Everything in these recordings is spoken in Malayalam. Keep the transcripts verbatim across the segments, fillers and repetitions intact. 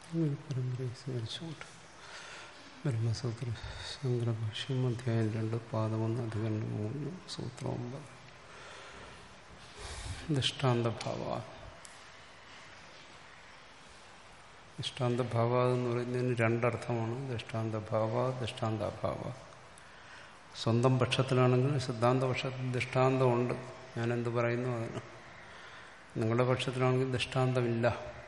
പരമ്പരയെ സ്മരിച്ചുകൊണ്ട് ബ്രഹ്മസൂത്ര ശങ്കരഭാഷ്യം അധ്യായം രണ്ട് പാദമൊന്ന് അധികരണം മൂന്ന് സൂത്രം ഒമ്പത്. ദൃഷ്ടാന്തഭാവ ദൃഷ്ടാന്തഭാവ എന്ന് പറയുന്നതിന് രണ്ടർത്ഥമാണ്. ദൃഷ്ടാന്തഭാവ ദൃഷ്ടാന്തഭാവ. സ്വന്തം പക്ഷത്തിലാണെങ്കിൽ സിദ്ധാന്ത പക്ഷത്തിൽ ദൃഷ്ടാന്തമുണ്ട്, ഞാനെന്ത് പറയുന്നു അതിന്. നിങ്ങളുടെ പക്ഷത്തിലാണെങ്കിൽ ദൃഷ്ടാന്തമില്ല,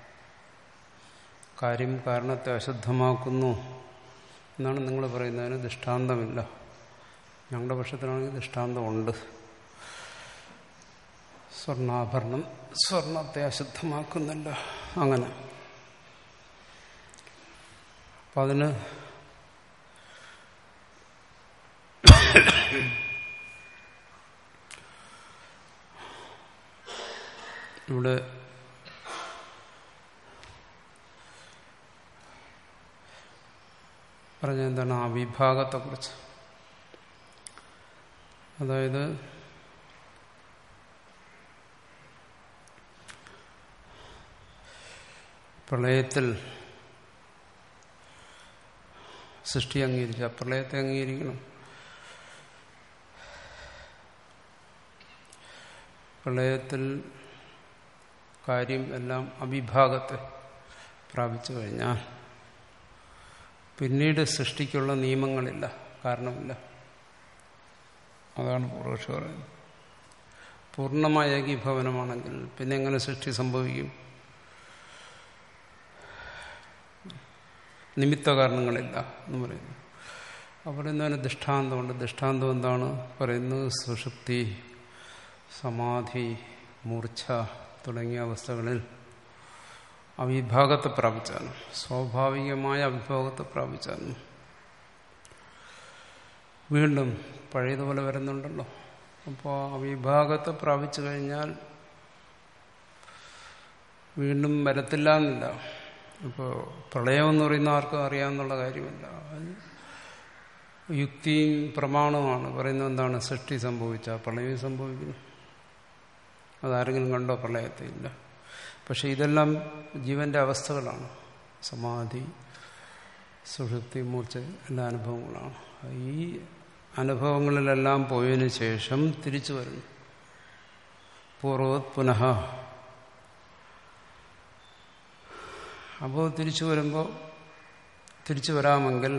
കാര്യം കാരണത്തെ അശുദ്ധമാക്കുന്നു എന്നാണ് നിങ്ങൾ പറയുന്നതിന് ദൃഷ്ടാന്തമില്ല. ഞങ്ങളുടെ പക്ഷത്തിലാണെങ്കിൽ ദൃഷ്ടാന്തമുണ്ട്. സ്വർണ്ണാഭരണം സ്വർണത്തെ അശുദ്ധമാക്കുന്നില്ല, അങ്ങനെ. അപ്പം അതിന് ഇവിടെ പറഞ്ഞ എന്താണ് ആ വിഭാഗത്തെക്കുറിച്ച്. അതായത് പ്രളയത്തിൽ സൃഷ്ടി അംഗീകരിച്ച പ്രളയത്തെ അംഗീകരിക്കണം. പ്രളയത്തിൽ കാര്യം എല്ലാം അവിഭാഗത്തെ പ്രാപിച്ചു കഴിഞ്ഞാൽ പിന്നീട് സൃഷ്ടിക്കുള്ള നിയമങ്ങളില്ല, കാരണമില്ല. അതാണ് പൂർവക്ഷി പറയുന്നത്. പൂർണ്ണമായ ഏകീഭവനമാണെങ്കിൽ പിന്നെ എങ്ങനെ സൃഷ്ടി സംഭവിക്കും? നിമിത്ത കാരണങ്ങളില്ല എന്ന് പറയുന്നു. അപ്പോൾ പറയുന്നതിന് ദൃഷ്ടാന്തമുണ്ട്. ദൃഷ്ടാന്തം എന്താണ് പറയുന്നത്? സുഷുപ്തി, സമാധി, മൂർച്ഛ തുടങ്ങിയ അവസ്ഥകളിൽ അവിഭാഗത്തെ പ്രാപിച്ചാലും, സ്വാഭാവികമായ അവിഭാഗത്തെ പ്രാപിച്ചാലും വീണ്ടും പഴയതുപോലെ വരുന്നുണ്ടല്ലോ. അപ്പോൾ അവിഭാഗത്തെ പ്രാപിച്ചു കഴിഞ്ഞാൽ വീണ്ടും വരത്തില്ല എന്നില്ല. ഇപ്പോൾ പ്രളയം എന്ന് പറയുന്ന ആർക്കും അറിയാമെന്നുള്ള കാര്യമല്ല. യുക്തിയും പ്രമാണവുമാണ്. പറയുന്നത് എന്താണ്? സൃഷ്ടി സംഭവിച്ച പ്രളയം സംഭവിക്കുന്നു. അതാരെങ്കിലും കണ്ടോ? പ്രളയത്തെ ഇല്ല. പക്ഷെ ഇതെല്ലാം ജീവന്റെ അവസ്ഥകളാണ്. സമാധി, സുഷുപ്തി, മൂർച്ഛ എല്ലാ അനുഭവങ്ങളാണ്. ഈ അനുഭവങ്ങളിലെല്ലാം പോയതിനു ശേഷം തിരിച്ചു വരുന്നു. പൂർവ്വത് പുനഃ. അപ്പോൾ തിരിച്ചു വരുമ്പോൾ തിരിച്ചു വരാമെങ്കിൽ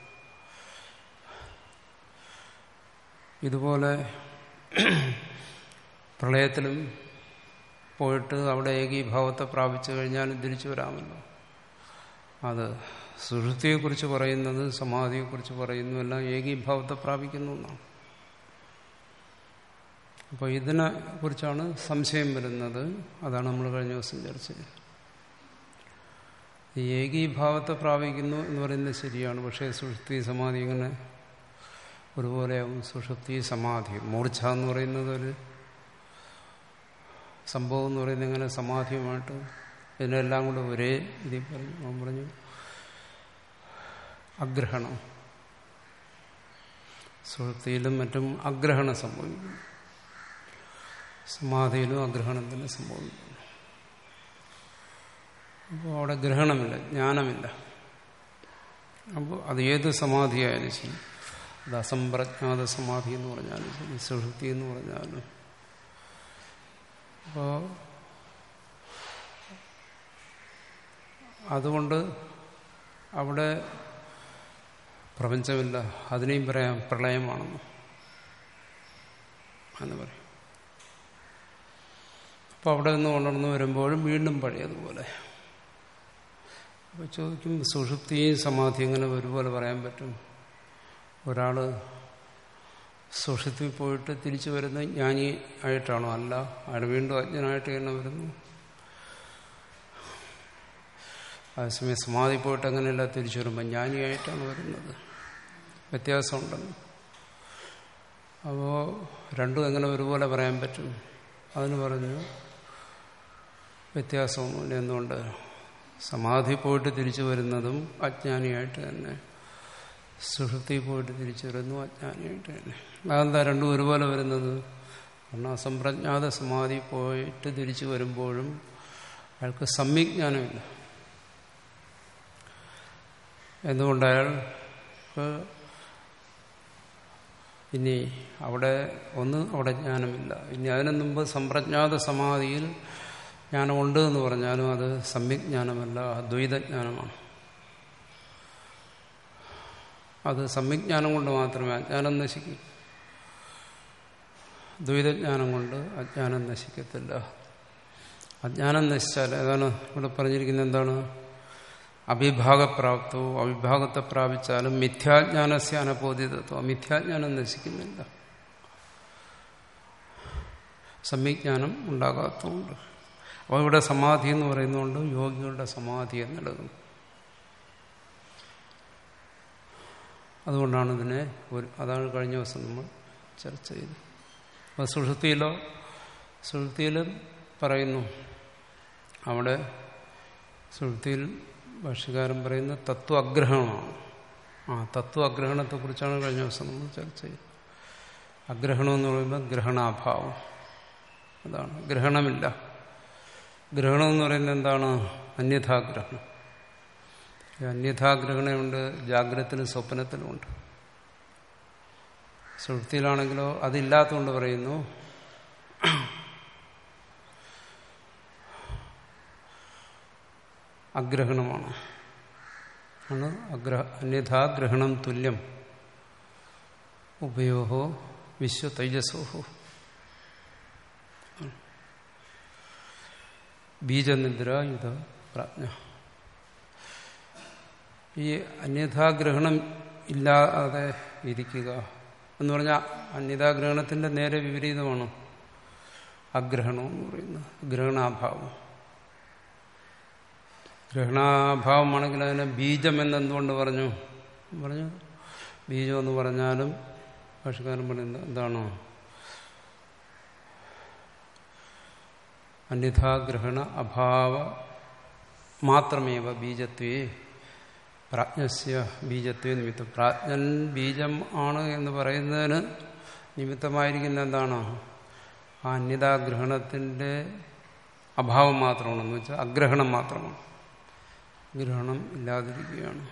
ഇതുപോലെ പ്രളയത്തിലും പോയിട്ട് അവിടെ ഏകീഭാവത്തെ പ്രാപിച്ചു കഴിഞ്ഞാലും തിരിച്ചു വരാമല്ലോ. അത് സുഷുപ്തിയെക്കുറിച്ച് പറയുന്നത്, സമാധിയെക്കുറിച്ച് പറയുന്നു, എല്ലാം ഏകീഭാവത്തെ പ്രാപിക്കുന്നു എന്നാണ്. അപ്പോൾ ഇതിനെ കുറിച്ചാണ് സംശയം വരുന്നത്. അതാണ് നമ്മൾ കഴിഞ്ഞ ദിവസം ചർച്ച ചെയ്തത്. ഈ ഏകീഭാവത്തെ പ്രാപിക്കുന്നു എന്ന് പറയുന്നത് ശരിയാണ്. പക്ഷേ സുഷുപ്തി സമാധി ഇങ്ങനെ ഒരുപോലെയാവും. സുഷുപ്തി സമാധി, മൂർച്ഛ എന്ന് പറയുന്നത് ഒരു സംഭവം എന്ന് പറയുന്നത് ഇങ്ങനെ സമാധിയുമായിട്ട് ഇതിനെല്ലാം കൂടെ ഒരേ ഇതിൽ പറഞ്ഞു. അവൻ പറഞ്ഞു അഗ്രഹണം. സുഷുപ്തിയിലും മറ്റും അഗ്രഹണം സംഭവിക്കുന്നു, സമാധിയിലും അഗ്രഹണം തന്നെ സംഭവിക്കുന്നു. അപ്പോൾ അവിടെ ഗ്രഹണമില്ല, ജ്ഞാനമില്ല. അപ്പോൾ അത് ഏത് സമാധിയായാലും ശരി, അത് അസംപ്രജ്ഞാത സമാധി എന്ന് പറഞ്ഞാലും ശരി, സുഷുപ്തി എന്ന് പറഞ്ഞാലും. അപ്പോൾ അതുകൊണ്ട് അവിടെ പ്രപഞ്ചമില്ല. അതിനെയും പറയാം പ്രളയമാണെന്ന് എന്ന് പറയും. അപ്പോൾ അവിടെ നിന്ന് ഉണർന്നു വരുമ്പോഴും വീണ്ടും പഴയതുപോലെ. അപ്പോൾ ചോദിക്കും, സുഷുപ്തിയും സമാധി എങ്ങനെ ഒരുപോലെ പറയാൻ പറ്റും? ഒരാൾ സുഷുപ്തി പോയിട്ട് തിരിച്ചു വരുന്ന ജ്ഞാനി ആയിട്ടാണോ? അല്ല, അയാൾ വീണ്ടും അജ്ഞനായിട്ട് തന്നെ വരുന്നു. അതേസമയം സമാധി പോയിട്ട് അങ്ങനെയല്ല, തിരിച്ചു വരുമ്പോൾ ജ്ഞാനിയായിട്ടാണ് വരുന്നത്. വ്യത്യാസമുണ്ടല്ലോ. അപ്പോൾ രണ്ടും എങ്ങനെ ഒരുപോലെ പറയാൻ പറ്റും? അതിന് പറഞ്ഞു വ്യത്യാസമൊന്നുമില്ല. എന്തുകൊണ്ട്? സമാധി പോയിട്ട് തിരിച്ചു വരുന്നതും അജ്ഞാനിയായിട്ട് തന്നെ, സുഷുപ്തി പോയിട്ട് തിരിച്ചു വരുന്നു അജ്ഞാനിയായിട്ട് തന്നെ. അതെന്താ രണ്ടും ഒരുപോലെ വരുന്നത്? കാരണം അസംപ്രജ്ഞാത സമാധി പോയിട്ട് തിരിച്ചു വരുമ്പോഴും അയാൾക്ക് സമ്യജ്ഞാനമില്ല. എന്തുകൊണ്ട് അയാൾക്ക് ഇനി അവിടെ ഒന്ന് അവിടെ ജ്ഞാനമില്ല. ഇനി അതിനു മുമ്പ് സമ്പ്രജ്ഞാത സമാധിയിൽ ജ്ഞാനമുണ്ട് എന്ന് പറഞ്ഞാലും അത് സമ്യജ്ഞാനമല്ല, ദ്വൈതജ്ഞാനമാണ്. അത് സമ്യജ്ഞാനം കൊണ്ട് മാത്രമേ അജ്ഞാനം നശിക്കൂ. ദ്വൈതജ്ഞാനം കൊണ്ട് അജ്ഞാനം നശിക്കത്തില്ല. അജ്ഞാനം നശിച്ചാൽ ഏതാണ് ഇവിടെ പറഞ്ഞിരിക്കുന്നത്? എന്താണ്? അവിഭാഗപ്രാപ്തവും അവിഭാഗത്തെ പ്രാപിച്ചാലും മിഥ്യാജ്ഞാനസ്യ അനബോധിതത്വം, മിഥ്യാജ്ഞാനം നശിക്കുന്നില്ല, സമ്യജ്ഞാനം ഉണ്ടാകാത്തതുകൊണ്ട്. അപ്പോൾ ഇവിടെ സമാധി എന്ന് പറയുന്നതുകൊണ്ട് യോഗികളുടെ സമാധി എന്നുള്ളത്. അതുകൊണ്ടാണ് ഇതിനെ ഒരു അതാണ് കഴിഞ്ഞ ദിവസം നമ്മൾ ചർച്ച ചെയ്തത്. അപ്പോൾ സുഷുപ്തിയിലോ സുഷുപ്തിയിലും പറയുന്നു, അവിടെ സുഷുപ്തിയിൽ ഭാഷ്യകാരൻ പറയുന്ന തത്വ അഗ്രഹണമാണ്. ആ തത്വ അഗ്രഹണത്തെക്കുറിച്ചാണ് കഴിഞ്ഞ ദിവസം നമ്മൾ ചർച്ച ചെയ്തത്. അഗ്രഹണം എന്ന് പറയുമ്പോൾ ഗ്രഹണാഭാവം, അതാണ്. ഗ്രഹണമില്ല. ഗ്രഹണം എന്ന് പറയുന്നത് എന്താണ്? അന്യഥാഗ്രഹണം. അന്യഥാഗ്രഹണമുണ്ട് ജാഗ്രതത്തിലും സ്വപ്നത്തിലുമുണ്ട്. സുഷുപ്തിയിലാണെങ്കിലോ അതില്ലാത്തതുകൊണ്ട് പറയുന്നു അഗ്രഹണമാണ്. ആണ് അഗ്രഹ അന്യഥാഗ്രഹണം തുല്യം ഉപയോഹോ വിശ്വ തൈജസോഹോ. ബീജനിദ്ര യുധ പ്രാജ്ഞ. ഈ അന്യഥാഗ്രഹണം ഇല്ലാതെ ഇരിക്കുക എന്ന് പറഞ്ഞാൽ അന്യഥാഗ്രഹണത്തിന്റെ നേരെ വിപരീതമാണ് അഗ്രഹണം എന്ന് പറയുന്നത്. ഗ്രഹണാഭാവം. ഗ്രഹണാഭാവമാണെങ്കിൽ അതിനെ ബീജം എന്നെന്തുകൊണ്ട് പറഞ്ഞു പറഞ്ഞു ബീജം എന്ന് പറഞ്ഞാലും ഭാഷകാരൻ പറയുന്നത് എന്താണോ? അന്യഥാഗ്രഹണ അഭാവ മാത്രമേവ ബീജത്വേ പ്രാജ്ഞസ്യ ബീജത്വേ നിമിത്തം. പ്രാജ്ഞൻ ബീജം ആണ് എന്ന് പറയുന്നതിന് നിമിത്തമായിരിക്കുന്ന എന്താണ്? ആ അന്യഥാഗ്രഹണത്തിന്റെ അഭാവം മാത്രമാണെന്ന് വെച്ചാൽ അഗ്രഹണം മാത്രമാണ്. ഗ്രഹണം ഇല്ലാതിരിക്കുകയാണ്.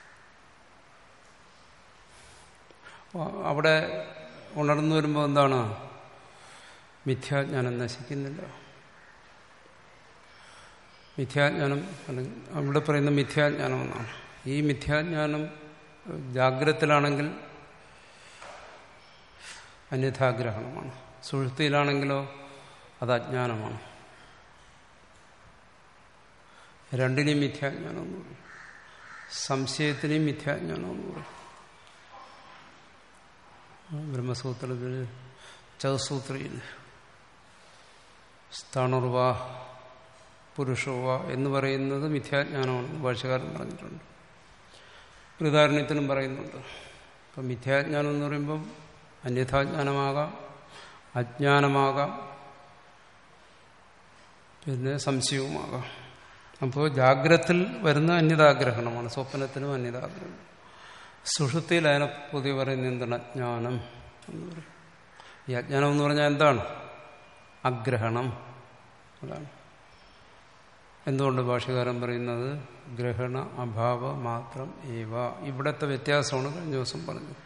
അവിടെ ഉണർന്നു വരുമ്പോൾ എന്താണ്? മിഥ്യാജ്ഞാനം നശിക്കുന്നില്ല. മിഥ്യാജ്ഞാനം അല്ലെങ്കിൽ അവിടെ പറയുന്ന മിഥ്യാജ്ഞാനം എന്നാണ്. ഈ മിഥ്യാജ്ഞാനം ജാഗ്രതത്തിലാണെങ്കിൽ അന്യഥാഗ്രഹണമാണ്, സുഷുപ്തിയിലാണെങ്കിലോ അത് അജ്ഞാനമാണ്. രണ്ടിനെയും മിഥ്യാജ്ഞാനം എന്ന് പറയും. സംശയത്തിനെയും മിഥ്യാജ്ഞാനം എന്ന് പറയും. ബ്രഹ്മസൂത്രത്തിൽ ചതുസൂത്രിയിൽ സ്ഥാണുർവ പുരുഷോവ എന്ന് പറയുന്നത് മിഥ്യാജ്ഞാനമാണെന്ന് ഭാഷ്യകാരൻ പറഞ്ഞിട്ടുണ്ട്. ബൃഹദാരണ്യത്തിലും പറയുന്നുണ്ട്. അപ്പം മിഥ്യാജ്ഞാനം എന്ന് പറയുമ്പം അന്യഥാജ്ഞാനമാകാം, അജ്ഞാനമാകാം, പിന്നെ സംശയവുമാകാം. അപ്പോൾ ജാഗ്രതത്തിൽ വരുന്ന അന്യതാഗ്രഹണമാണ്, സ്വപ്നത്തിനും അന്യതാഗ്രഹണം. സുഷുപ്തിയിൽ അതിനെ പൊതുവെ പറയുന്നത് എന്താണ്? അജ്ഞാനം എന്ന് പറയും. ഈ അജ്ഞാനം എന്ന് പറഞ്ഞാൽ എന്താണ്? അഗ്രഹണം. അതാണ് എന്തുകൊണ്ട് ഭാഷ്യകാരൻ പറയുന്നത് ഗ്രഹണ അഭാവ മാത്രം ഏവ. ഇവിടത്തെ വ്യത്യാസമാണ് കഴിഞ്ഞ ദിവസം പറഞ്ഞത്.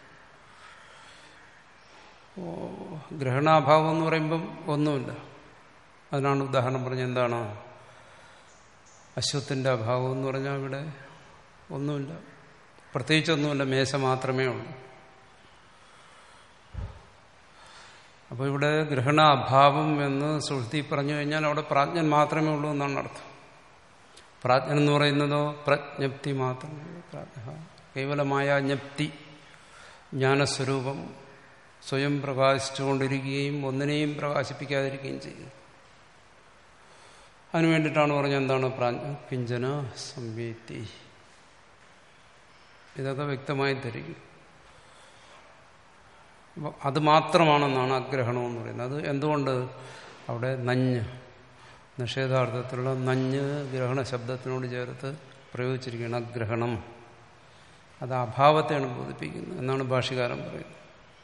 ഗ്രഹണാഭാവം എന്ന് പറയുമ്പം ഒന്നുമില്ല. അതിനാണ് ഉദാഹരണം പറഞ്ഞത്. എന്താണ്? അശ്വത്തിന്റെ അഭാവം എന്ന് പറഞ്ഞാൽ ഇവിടെ ഒന്നുമില്ല, പ്രത്യേകിച്ചൊന്നുമില്ല, മേശ മാത്രമേ ഉള്ളൂ. അപ്പോൾ ഇവിടെ ഗ്രഹണ അഭാവം എന്ന് സുഷുപ്തി പറഞ്ഞു കഴിഞ്ഞാൽ അവിടെ പ്രാജ്ഞൻ മാത്രമേ ഉള്ളൂ എന്നാണ് അർത്ഥം. പ്രാജ്ഞൻ എന്ന് പറയുന്നതോ പ്രജ്ഞപ്തി മാത്രമേ. പ്രാജ്ഞ കേവലമായ ജ്ഞപ്തി, ജ്ഞാനസ്വരൂപം സ്വയം പ്രകാശിച്ചുകൊണ്ടിരിക്കുകയും ഒന്നിനെയും പ്രകാശിപ്പിക്കാതിരിക്കുകയും ചെയ്യും. അതിനു വേണ്ടിയിട്ടാണ് പറഞ്ഞത് എന്താണ് പ്രാജ്ഞ കിഞ്ചന സംവേത്തി. ഇതൊക്കെ വ്യക്തമായി ധരിക്കും. അത് മാത്രമാണെന്നാണ് അഗ്രഹണം എന്ന് പറയുന്നത്. അത് എന്തുകൊണ്ട്? അവിടെ നഞ്ഞ്, നിഷേധാർത്ഥത്തിലുള്ള നഞ്ഞ് ഗ്രഹണ ശബ്ദത്തിനോട് ചേർത്ത് പ്രയോഗിച്ചിരിക്കുകയാണ്. അഗ്രഹണം അത് അഭാവത്തെയാണ് ബോധിപ്പിക്കുന്നത് എന്നാണ് ഭാഷ്യകാരൻ പറയുന്നത്.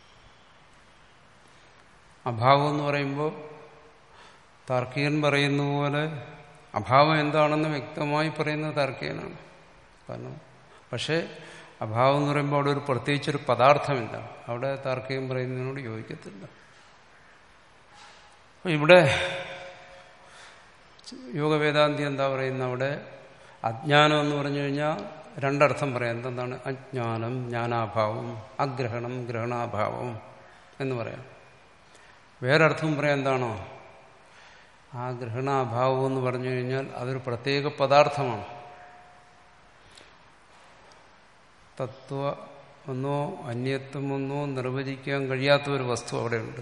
അഭാവം എന്ന് പറയുമ്പോൾ താർക്കികൻ പറയുന്ന പോലെ അഭാവം എന്താണെന്ന് വ്യക്തമായി പറയുന്നത് താർക്കികനാണ്. കാരണം പക്ഷേ അഭാവം എന്ന് പറയുമ്പോൾ അവിടെ ഒരു പ്രത്യേകിച്ചൊരു പദാർത്ഥമില്ല. അവിടെ താർക്കികം പറയുന്നതിനോട് യോജിക്കത്തില്ല. ഇവിടെ യോഗവേദാന്തി എന്താ പറയുന്നത്? അവിടെ അജ്ഞാനം എന്ന് പറഞ്ഞു കഴിഞ്ഞാൽ രണ്ടർത്ഥം പറയാം. എന്താണ് അജ്ഞാനം? ജ്ഞാനാഭാവം. അഗ്രഹണം ഗ്രഹണാഭാവം എന്ന് പറയാം. വേറൊരർത്ഥം പറയാം. എന്താണോ ആ ഗ്രഹണാഭാവം എന്ന് പറഞ്ഞു കഴിഞ്ഞാൽ അതൊരു പ്രത്യേക പദാർത്ഥമാണ്. തത്വ ഒന്നോ അന്യത്വമൊന്നോ നിർവചിക്കാൻ കഴിയാത്ത ഒരു വസ്തു അവിടെയുണ്ട്.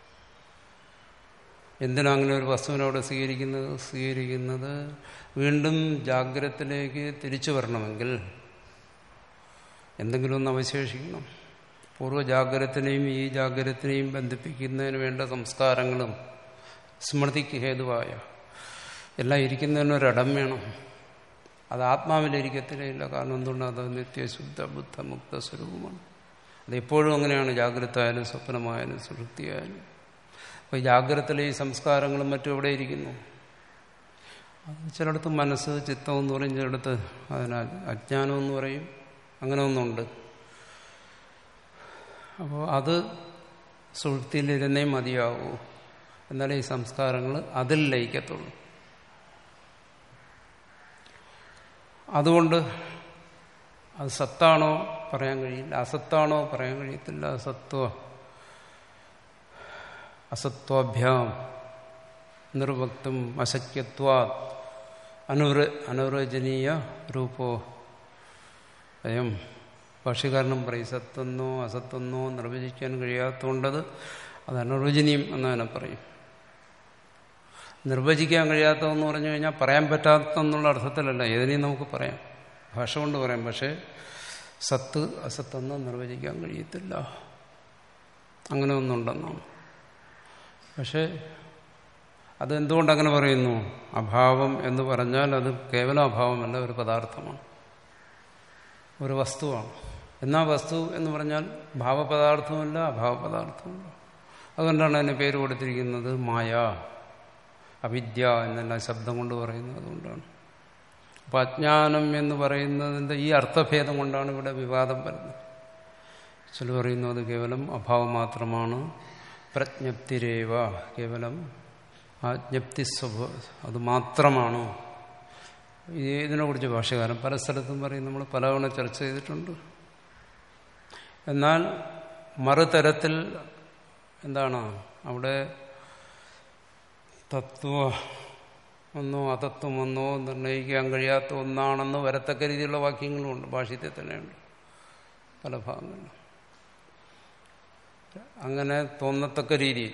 എന്തിനാ അങ്ങനെ ഒരു വസ്തുവിനെ അവിടെ സ്വീകരിക്കുന്നത്? സ്വീകരിക്കുന്നത് വീണ്ടും ജാഗ്രതത്തിലേക്ക് തിരിച്ചു വരണമെങ്കിൽ എന്തെങ്കിലും ഒന്ന് അവശേഷിക്കണം. പൂർവ്വജാഗ്രതത്തിനെയും ഈ ജാഗ്രതത്തിനെയും ബന്ധിപ്പിക്കുന്നതിന് വേണ്ട സംസ്കാരങ്ങളും സ്മൃതിക്ക് ഹേതുവായ എല്ലാം ഇരിക്കുന്നതിനൊരിടം വേണം. അത് ആത്മാവിലിരിക്കത്തില്ല. കാരണം എന്തുകൊണ്ട്? അത് നിത്യശുദ്ധ ബുദ്ധ മുക്ത സ്വരൂപമാണ്. അതെപ്പോഴും അങ്ങനെയാണ്. ജാഗ്രത ആയാലും സ്വപ്നമായാലും സുഷുപ്തിയായാലും. അപ്പോൾ ജാഗ്രതയിലെ ഈ സംസ്കാരങ്ങളും മറ്റും എവിടെ ഇരിക്കുന്നു? അത് ചിലയിടത്ത് മനസ്സ് ചിത്തം എന്ന് പറയും, ചിലയിടത്ത് അതിനാൽ അജ്ഞാനം എന്ന് പറയും. അങ്ങനെ ഒന്നുണ്ട്. അപ്പോൾ അത് സുഷുപ്തിയിലിരുന്നേ മതിയാവൂ. എന്നാലേ ഈ സംസ്കാരങ്ങൾ അതിൽ ലയിക്കത്തുള്ളൂ. അതുകൊണ്ട് അത് സത്താണോ പറയാൻ കഴിയില്ല, അസത്താണോ പറയാൻ കഴിയത്തില്ല. സത്വ അസത്വാഭ്യാം നിർവക്തും അശക്യത്വാ അനുര അനുരജനീയ രൂപോ അയം. ഭാഷ്യകാരനും പറയും സത്തെന്നോ അസത്തെന്നോ നിർവചിക്കാൻ കഴിയാത്തതുകൊണ്ടത് അത് അനുരജനീയം എന്നതിനെ പറയും. നിർവചിക്കാൻ കഴിയാത്തതെന്ന് പറഞ്ഞു കഴിഞ്ഞാൽ പറയാൻ പറ്റാത്തെന്നുള്ള അർത്ഥത്തിലല്ല, ഏതിനെയും നമുക്ക് പറയാം, ഭാഷ കൊണ്ട് പറയാം. പക്ഷേ സത്ത് അസത്തെന്ന് നിർവചിക്കാൻ കഴിയത്തില്ല. അങ്ങനെ ഒന്നുണ്ടെന്നാണ്. പക്ഷേ അതെന്തുകൊണ്ടങ്ങനെ പറയുന്നു? അഭാവം എന്ന് പറഞ്ഞാൽ അത് കേവലം അഭാവമല്ല, ഒരു പദാർത്ഥമാണ്, ഒരു വസ്തുവാണ്. എന്നാ വസ്തു എന്ന് പറഞ്ഞാൽ ഭാവപദാർത്ഥമല്ല, അഭാവപദാർത്ഥമല്ല. അതുകൊണ്ടാണ് അതിന് പേര് കൊടുത്തിരിക്കുന്നത് മായ, അവിദ്യ എന്നെല്ലാം ശബ്ദം കൊണ്ട് പറയുന്നത്. അതുകൊണ്ടാണ്. അപ്പം അജ്ഞാനം എന്ന് പറയുന്നതിൻ്റെ ഈ അർത്ഥഭേദം കൊണ്ടാണ് ഇവിടെ വിവാദം വരുന്നത്. ചില പറയുന്നു അത് കേവലം അഭാവം മാത്രമാണ്. പ്രജ്ഞപ്തിരേവ, കേവലം ആ ജ്ഞപ്തി സ്വഭ അത് മാത്രമാണ്. ഇതിനെക്കുറിച്ച് ഭാഷ്യകാരൻ പല സ്ഥലത്തും പറയും, നമ്മൾ പലതവണ ചർച്ച ചെയ്തിട്ടുണ്ട്. എന്നാൽ മറുതരത്തിൽ എന്താണ് അവിടെ തത്വ ഒന്നോ അതത്വമൊന്നോ നിർണ്ണയിക്കാൻ കഴിയാത്ത ഒന്നാണെന്ന് വരത്തക്ക രീതിയിലുള്ള വാക്യങ്ങളുമുണ്ട്. ഭാഷ്യത്തിൽ തന്നെയുണ്ട് പല ഭാഗങ്ങളിലും. അങ്ങനെ തോന്നത്തക്ക രീതിയിൽ.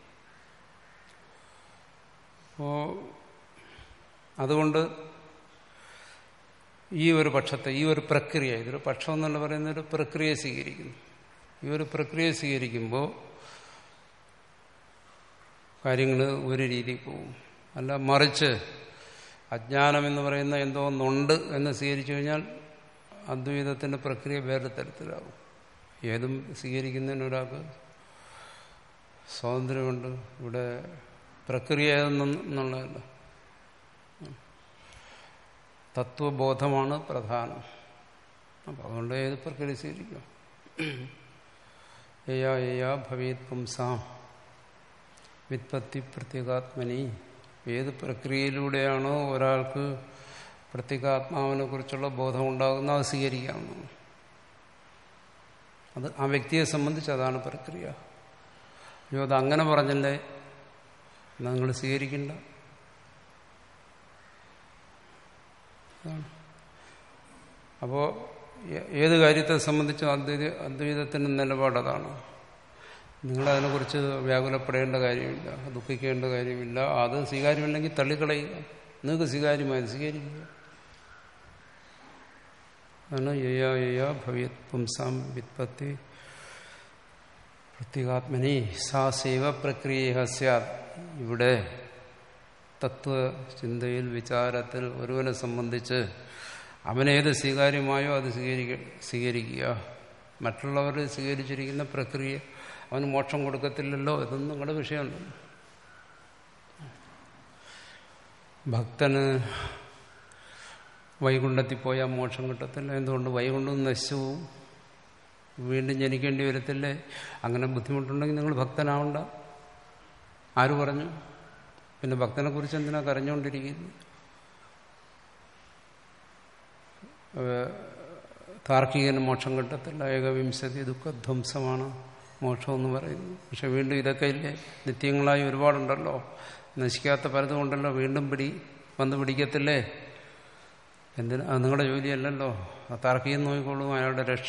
അപ്പോൾ അതുകൊണ്ട് ഈ ഒരു പക്ഷത്തെ, ഈ ഒരു പ്രക്രിയ, ഇതൊരു പക്ഷം എന്നുള്ള പറയുന്ന ഒരു പ്രക്രിയ സ്വീകരിക്കുന്നു. ഈ ഒരു പ്രക്രിയ സ്വീകരിക്കുമ്പോൾ കാര്യങ്ങൾ ഒരു രീതിയിൽ പോകും. അല്ല മറിച്ച് അജ്ഞാനം എന്ന് പറയുന്ന എന്തോ ഒന്നുണ്ട് എന്ന് സ്വീകരിച്ചു കഴിഞ്ഞാൽ അദ്വൈതത്തിൻ്റെ പ്രക്രിയ വേറെ തരത്തിലാവും. ഏതും സ്വീകരിക്കുന്നതിന് ഒരാൾക്ക് സ്വാതന്ത്ര്യമുണ്ട്. ഇവിടെ പ്രക്രിയ ഏതെന്നുള്ളതല്ല, തത്വബോധമാണ് പ്രധാനം. അപ്പം അതുകൊണ്ട് ഏത് പ്രക്രിയ സ്വീകരിക്കാം. ഏയാ ഏയാ ഭവേത് പുംസാം വിത്പത്തി പ്രത്യേകാത്മനി. ഏത് പ്രക്രിയയിലൂടെയാണോ ഒരാൾക്ക് പ്രത്യേകാത്മാവിനെ കുറിച്ചുള്ള ബോധം ഉണ്ടാകുന്ന അത് സ്വീകരിക്കാവുന്നതാണ്. അത് ആ വ്യക്തിയെ സംബന്ധിച്ച് അതാണ് പ്രക്രിയ. അയ്യോ അത് അങ്ങനെ പറഞ്ഞല്ലേ, എന്നാൽ നിങ്ങൾ സ്വീകരിക്കണ്ട. അപ്പോൾ ഏത് കാര്യത്തെ സംബന്ധിച്ചും അദ്വൈത അദ്വൈതത്തിൻ്റെ നിലപാടതാണ്. നിങ്ങളതിനെക്കുറിച്ച് വ്യാകുലപ്പെടേണ്ട കാര്യമില്ല, ദുഃഖിക്കേണ്ട കാര്യമില്ല. അത് സ്വീകാര്യമില്ലെങ്കിൽ തള്ളിക്കളയുക. നിങ്ങൾക്ക് സ്വീകാര്യമായത് സ്വീകരിക്കുക. അതാണ് യയാ യയാ ഭവേത് പുംസാം വിത്പത്തി പ്രത്യേകാത്മനി സാ സേവ പ്രക്രിയ സ്യാത്. ഇവിടെ തത്വചിന്തയിൽ വിചാരത്തിൽ ഒരുവനെ സംബന്ധിച്ച് അവനേത് സ്വീകാര്യമായോ അത് സ്വീകരിക്ക സ്വീകരിക്കുക മറ്റുള്ളവർ സ്വീകരിച്ചിരിക്കുന്ന പ്രക്രിയ അവന് മോക്ഷം കൊടുക്കത്തില്ലല്ലോ, ഇതൊന്നും നിങ്ങളുടെ വിഷയമല്ല. ഭക്തന് വൈകുണ്ഠത്തിൽ പോയാൽ മോക്ഷം കിട്ടത്തില്ല. എന്തുകൊണ്ട്? വൈകുണ്ഠം നശിച്ചു പോവും, വീണ്ടും ജനിക്കേണ്ടി വരത്തില്ലേ? അങ്ങനെ ബുദ്ധിമുട്ടുണ്ടെങ്കിൽ നിങ്ങൾ ഭക്തനാവണ്ട. ആര് പറഞ്ഞു? പിന്നെ ഭക്തനെ കുറിച്ച് എന്തിനാ കരഞ്ഞുകൊണ്ടിരിക്കുന്നത്? താർക്കികന് മോക്ഷം കിട്ടത്തില്ല, ഏകവിംശതി ദുഃഖധ്വംസമാണ് മോക്ഷം എന്ന് പറയുന്നു. പക്ഷെ വീണ്ടും ഇതൊക്കെ ഇല്ലേ, നിത്യങ്ങളായി ഒരുപാടുണ്ടല്ലോ, നശിക്കാത്ത പലതും ഉണ്ടല്ലോ, വീണ്ടും പിടി വന്ന് പിടിക്കത്തില്ലേ? എന്തിനാ? അത് നിങ്ങളുടെ ജോലിയല്ലല്ലോ. ആ താർക്കികൻ നോക്കിക്കോളും അയാളുടെ രക്ഷ.